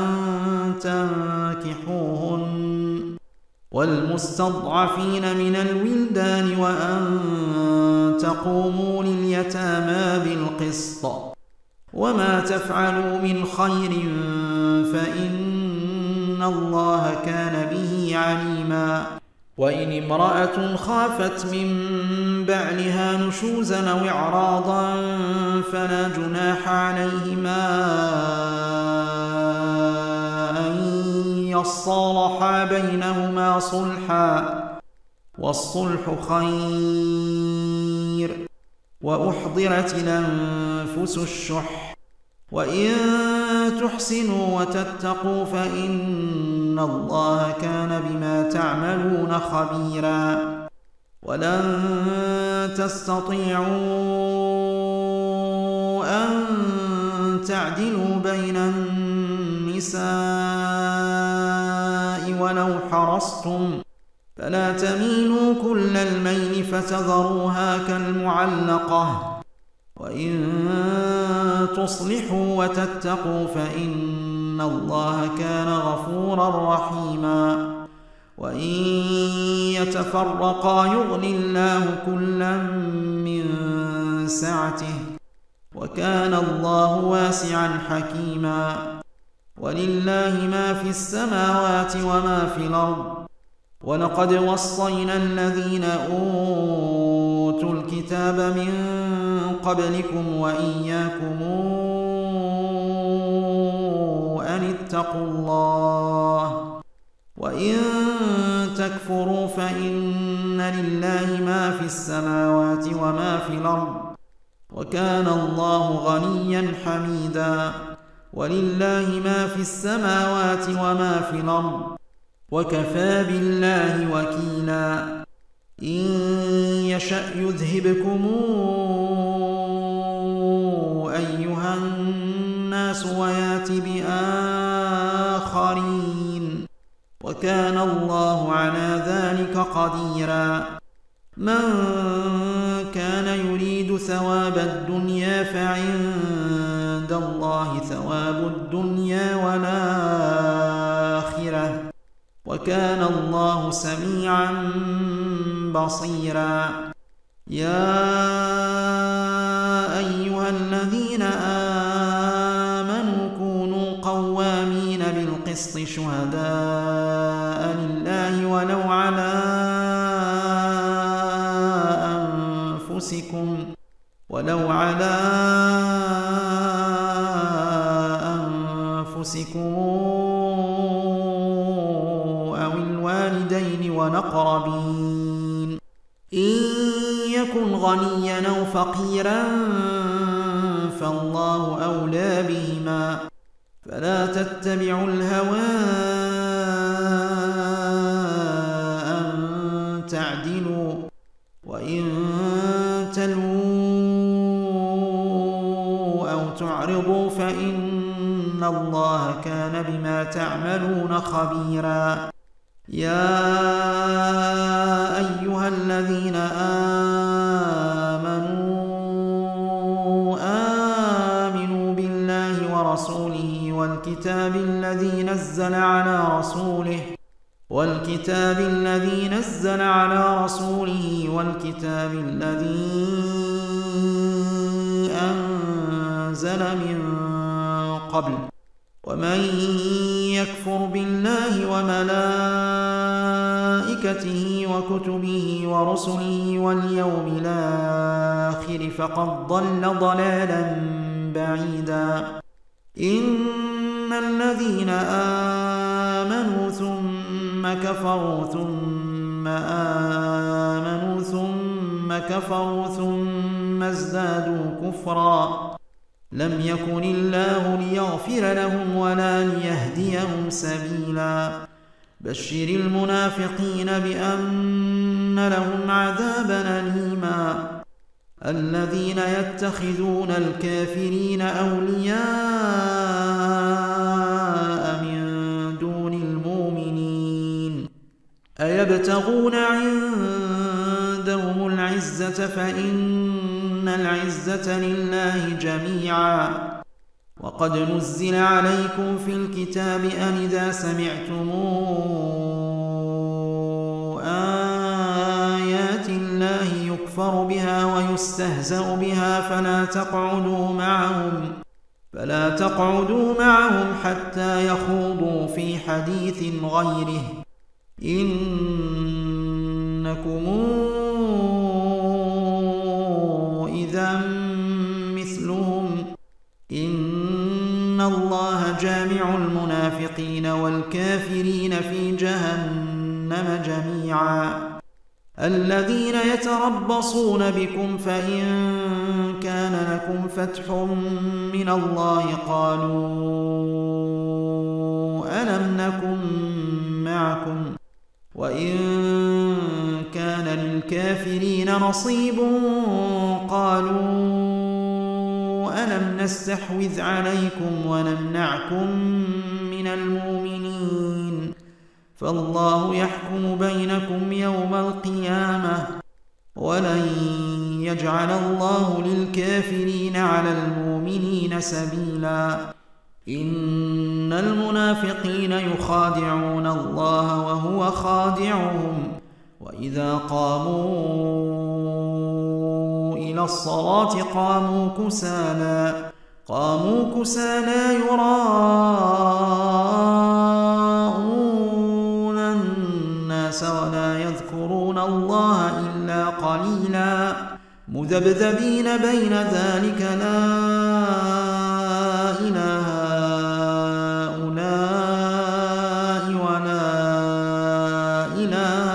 تنكحوهن والمستضعفين من الولدان وأن تقوموا لليتامى بالقسط وما تفعلوا من خير فإن الله كان به عليما وإن امرأة خافت من بعلها نشوزا أو إعراضا فلا جناح عليهما أن يصالحا بينهما صلحا والصلح خير وأحضرت الأنفس الشح وإن تحسنوا وتتقوا فإن الله كان بما تعملون خبيرا ولن تستطيعوا أن تعدلوا بين النساء ولو حرصتم فلا تميلوا كل الميل فتذروها كالمعلقة وإن تصلحوا وتتقوا فإن الله كان غفورا رحيما وإن يتفرقا يغن الله كلا من سعته وكان الله واسعا حكيما ولله ما في السماوات وما في الأرض ولقد وصينا الذين أوتوا الكتاب من قبلكم وإياكم أن اتقوا الله وإن تكفروا فإن لله ما في السماوات وما في الأرض وكان الله غنيا حميدا ولله ما في السماوات وما في الأرض وكفى بالله وكيلا إن يشأ يذهبكم أيها الناس ويات بآخرين وكان الله على ذلك قديرا من كان يريد ثواب الدنيا فعند الله ثواب الدنيا والآخرة وكان الله سميعا بصيرا يا أيها الذين آمنوا كونوا قوامين شهداء لله ولو على أنفسكم أو الوالدين والأقربين إن يكن غنيا أو فقيرا فالله أولى بهما فلا تتبعوا الهوى أن تعدلوا وإن تلووا أو تعرضوا فإن الله كان بما تعملون خبيرا يا أيها الذين آمنوا بالله ورسوله والكتاب الذي نزل على رسوله والكتاب الذي أنزل من قبل ومن يكفر بالله وملائكته وكتبه ورسله واليوم الآخر فقد ضل ضلالا بعيدا إن الذين آمنوا ثم كفروا ثم ازدادوا كفرا لم يكن الله ليغفر لهم ولا ليهديهم سبيلا بشر المنافقين بأن لهم عذابا أليما الذين يتخذون الكافرين أولياء من دون المؤمنين أيبتغون عندهم العزة فإن العزة لله جميعا وقد نزل عليكم في الكتاب أن إذا سمعتم آيات الله يكفر بها ويستهزأ بها فلا تقعدوا معهم حتى يخوضوا في حديث غيره إنكم إذا مثلهم إن الله جامع المنافقين والكافرين في جهنم جميعا الذين يتربصون بكم فإن كان لكم فتح من الله قالوا ألم نكن معكم وإن كان للكافرين نصيب قالوا ألم نستحوذ عليكم ونمنعكم من المؤمنين فالله يحكم بينكم يوم القيامة ولن يجعل الله للكافرين على المؤمنين سبيلا إن المنافقين يخادعون الله وهو خادعهم وإذا قاموا إلى الصلاة قاموا كسالى يراءون الناس ولا يذكرون الله إلا قليلا مذبذبين بين ذلك لا إله هؤلاء ولا إله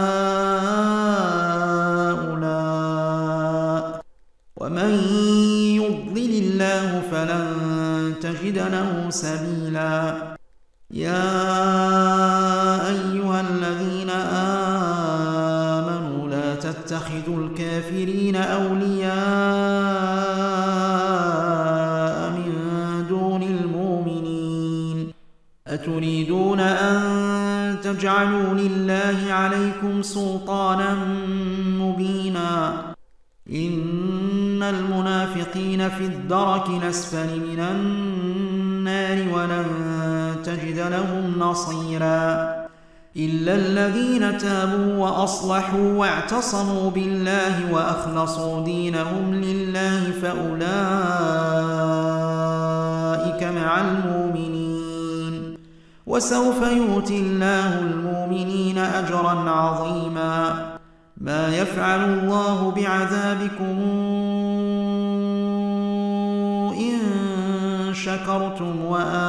هؤلاء ومن يضلل الله فلن تجد له سبيلا يا أيها الذين آمنوا لا تتخذوا الكافرين أولياء من دون المؤمنين أتريدون أن تجعلوا لله عليكم سلطانا مبينا إن المنافقين في الدرك الأسفل من النار ولن تجد لهم نصيرا إلا الذين تابوا وأصلحوا واعتصموا بالله وأخلصوا دينهم لله فأولئك مع المؤمنين وسوف يؤتي الله المؤمنين أجرا عظيما. ما يفعل الله بعذابكم إن شكرتم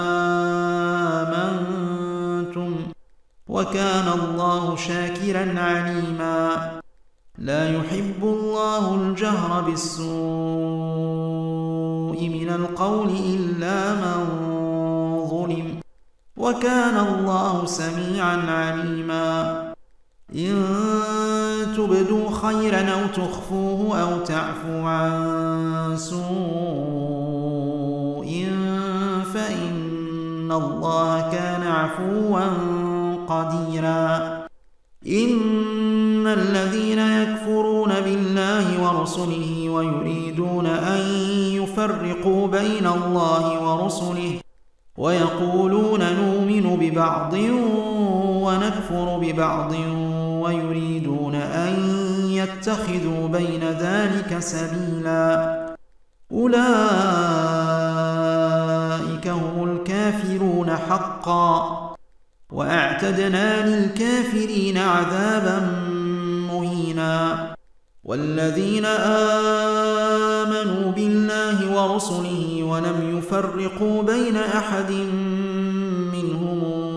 وآمنتم وكان الله شاكرا عليما. لا يحب الله الجهر بالسوء من القول إلا من ظلم وكان الله سميعا عليما. إن تبدوا خيرا أو تخفوه أو تعفوا عن سوء فإن الله كان عفوا قديرا. إن الذين يكفرون بالله ورسله ويريدون أن يفرقوا بين الله ورسله ويقولون نؤمن ببعض ونكفر ببعض ويريدون أن يتخذوا بين ذلك سبيلا أولئك هم الكافرون حقا وأعتدنا للكافرين عذابا مهينا. والذين آمنوا بالله ورسله ولم يفرقوا بين أحد منهم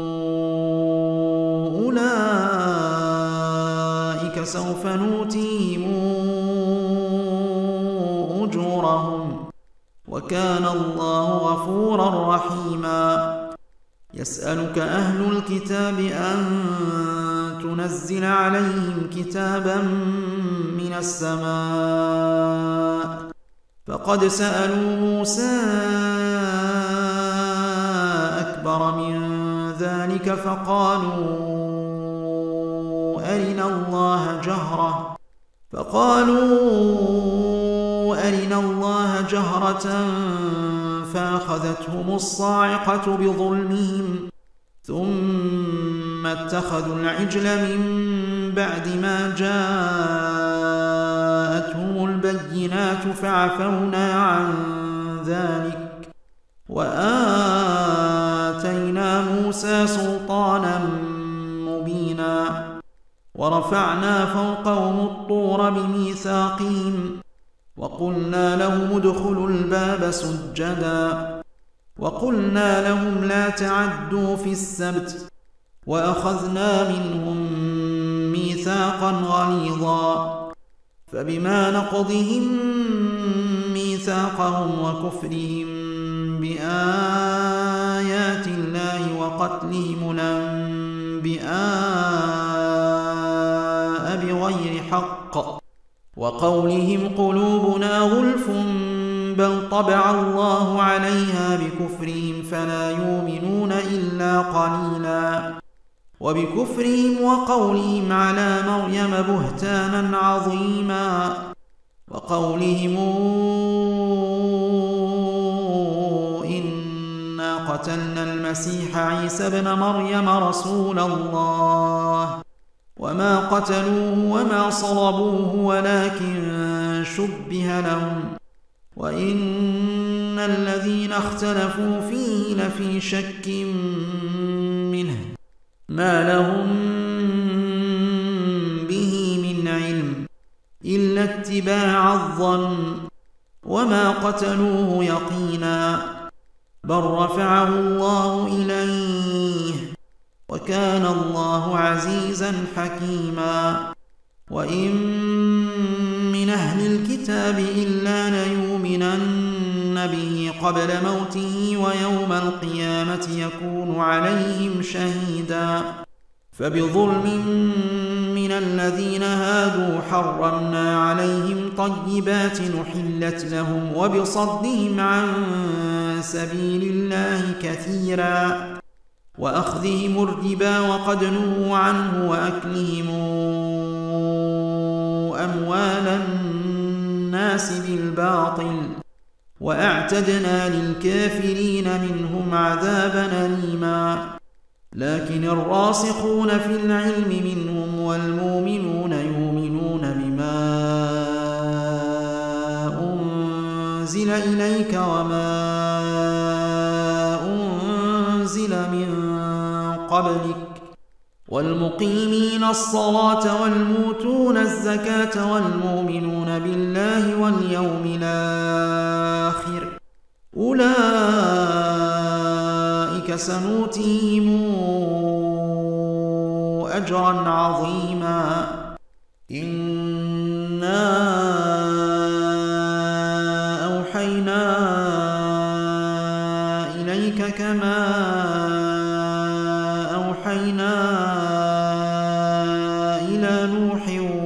أولئك سوف نؤتيهم أجورهم وكان الله غفورا رحيما. يسألك أهل الكتاب أن تنزل عليهم كتابا من السماء فقد سألوا موسى أكبر من ذلك فقالوا أرنا الله جهرة فأخذتهم الصاعقة بظلمهم ثم اتخذوا العجل من بعد ما جاءتهم البينات فعفونا عن ذلك وآتينا موسى سلطانا مبينا. ورفعنا فوقهم الطور بميثاقهم وقلنا لهم ادخلوا الباب سجدا وقلنا لهم لا تعدوا في السبت وأخذنا منهم ميثاقا غليظا. فبما نقضهم ميثاقهم وكفرهم بآيات الله وقتلهم الأنبياء بغير حق وقولهم قلوبنا غلف بل طبع الله عليها بكفرهم فلا يؤمنون إلا قليلا. وبكفرهم وقولهم على مريم بهتانا عظيما وقولهم إنا قتلنا المسيح عيسى ابن مريم رسول الله وما قتلوه وما صلبوه ولكن شبه لهم وإن الذين اختلفوا فيه لفي شك منه ما لهم به من علم إلا اتباع الظن وما قتلوه يقينا بل رفعه الله إليه وكان الله عزيزا حكيما. وإن من أهل الكتاب إلا ليؤمنن به قبل موته ويوم القيامة يكون عليهم شهيدا. فبظلم من الذين هادوا حرمنا عليهم طيبات نحلت لهم وبصدهم عن سبيل الله كثيرا وأخذهم الربا وقد نهوا عنه وأكلهم أموال الناس بالباطل وأعتدنا للكافرين منهم عذابا أليما. لكن الراسخون في العلم منهم والمؤمنون يؤمنون بما أنزل إليك وما أنزل من والمقيمين الصلاة والموتون الزكاة والمؤمنون بالله واليوم الآخر أولئك سنؤتيهم أجرا عظيما إنا أوحينا إليك كما أوحينا إلى نوح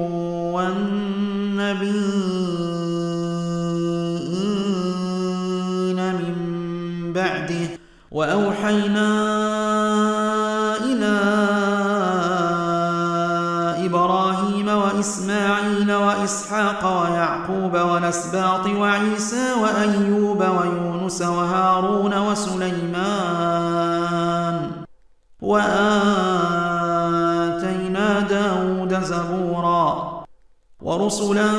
والنبيين من بعده وأوحينا إلى إبراهيم وإسماعيل وإسحاق ويعقوب والأسباط وعيسى وأيوب ويونس وهارون وسليمان وآتينا داود زبورا ورسلا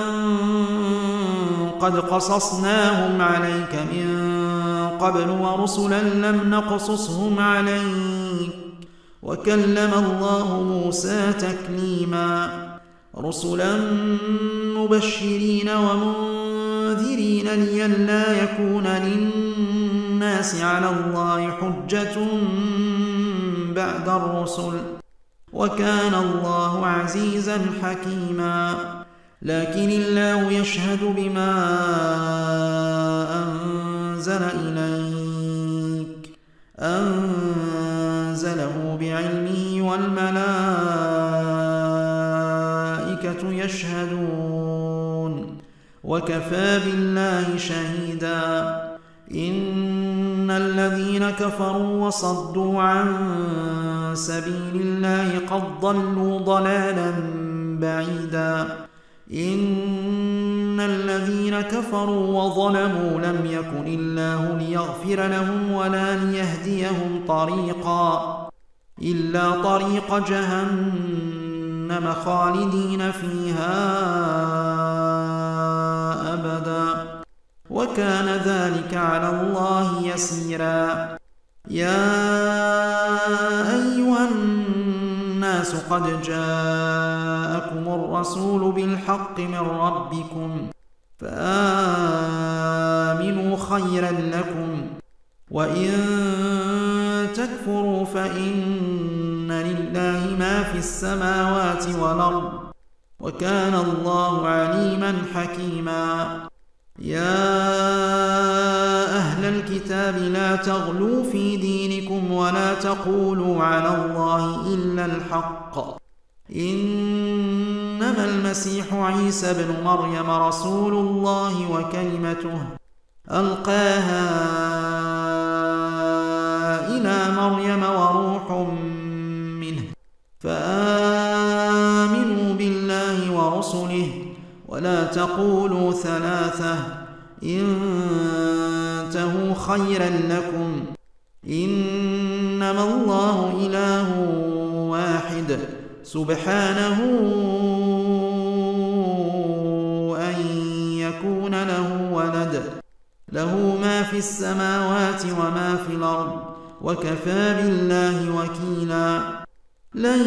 قد قصصناهم عليك من قبل ورسلا لم نقصصهم عليك وكلم الله موسى تكليما رسلا مبشرين ومنذرين لئلا يكون للناس على الله حجة بعد الرسل وكان الله عزيزا حكيما لكن الله يشهد بما أنزل إليك أنزله بعلمه والملائكة يشهدون وكفى بالله شهيدا إن الذين كفروا وصدوا عن سبيل الله قد ضلوا ضلالا بعيدا إن الذين كفروا وظلموا لم يكن الله ليغفر لهم ولا ليهديهم طريقا إلا طريق جهنم خالدين فيها أبدا وكان ذلك على الله يسيرا يا أيها الناس قد جاءكم الرسول بالحق من ربكم فآمنوا خيرا لكم وإن تكفروا فإن لله ما في السماوات والأرض وكان الله عليما حكيما يا أهل الكتاب لا تغلوا في دينكم ولا تقولوا على الله إلا الحق إنما المسيح عيسى بن مريم رسول الله وكلمته ألقاها إلى مريم وروح منه فآمنوا بالله ورسله ولا تقولوا ثلاثة انتهوا خيرا لكم إنما الله إله واحد سبحانه أن يكون له ولد له ما في السماوات وما في الأرض وكفى بالله وكيلا لن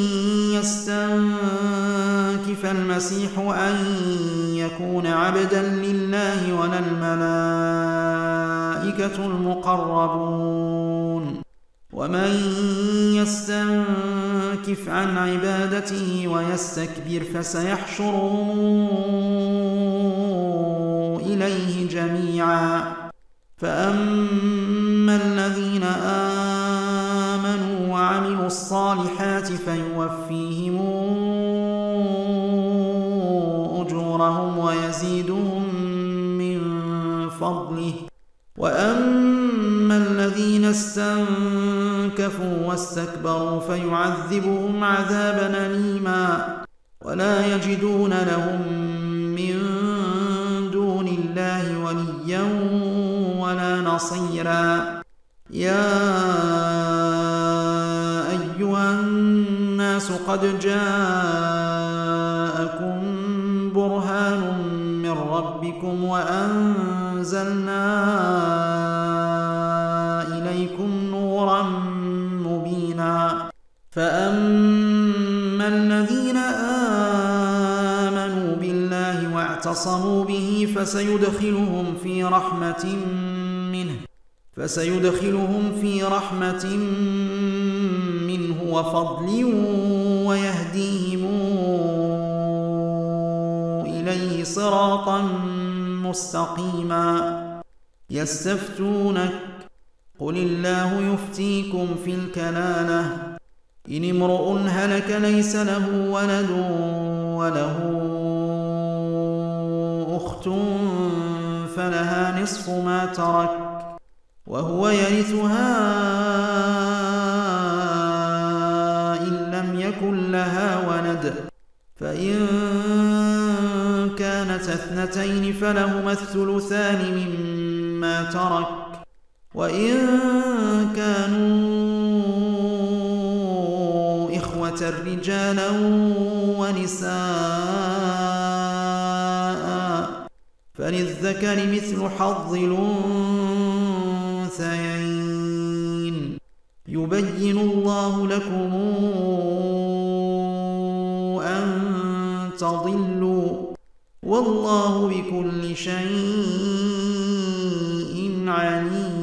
يستنكف المسيح أن يكون عبدا لله ولا الملائكة المقربون ومن يستنكف عن عبادته ويستكبر فسيحشرهم إليه جميعا فأما الذين آمنوا وعملوا الصالحات فيوفيهم أجورهم ويزيدهم من فضله وأما الذين استنكفوا واستكبروا فيعذبهم عذابا أليما ولا يجدون لهم من دون الله وليا ولا نصيرا يا أيها الناس قد جاءكم برهان من ربكم وأنزلنا إليكم نورا مبينا فأما اعتصموا به فسيدخلهم في رحمة منه وفضل ويهديهم إليه صراطا مستقيما. يستفتونك قل الله يفتيكم في الكلالة إن امرؤ هلك ليس له ولد وله أخت فلها نصف ما ترك وهو يرثها إن لم يكن لها ولد، فإن كانت اثنتين فلهما الثلثان مما ترك، وإن كانوا إخوة رجالا ونساء فللذكر مثل حظ الأنثيين. يبين الله لكم أن تضلوا والله بكل شيء عليم.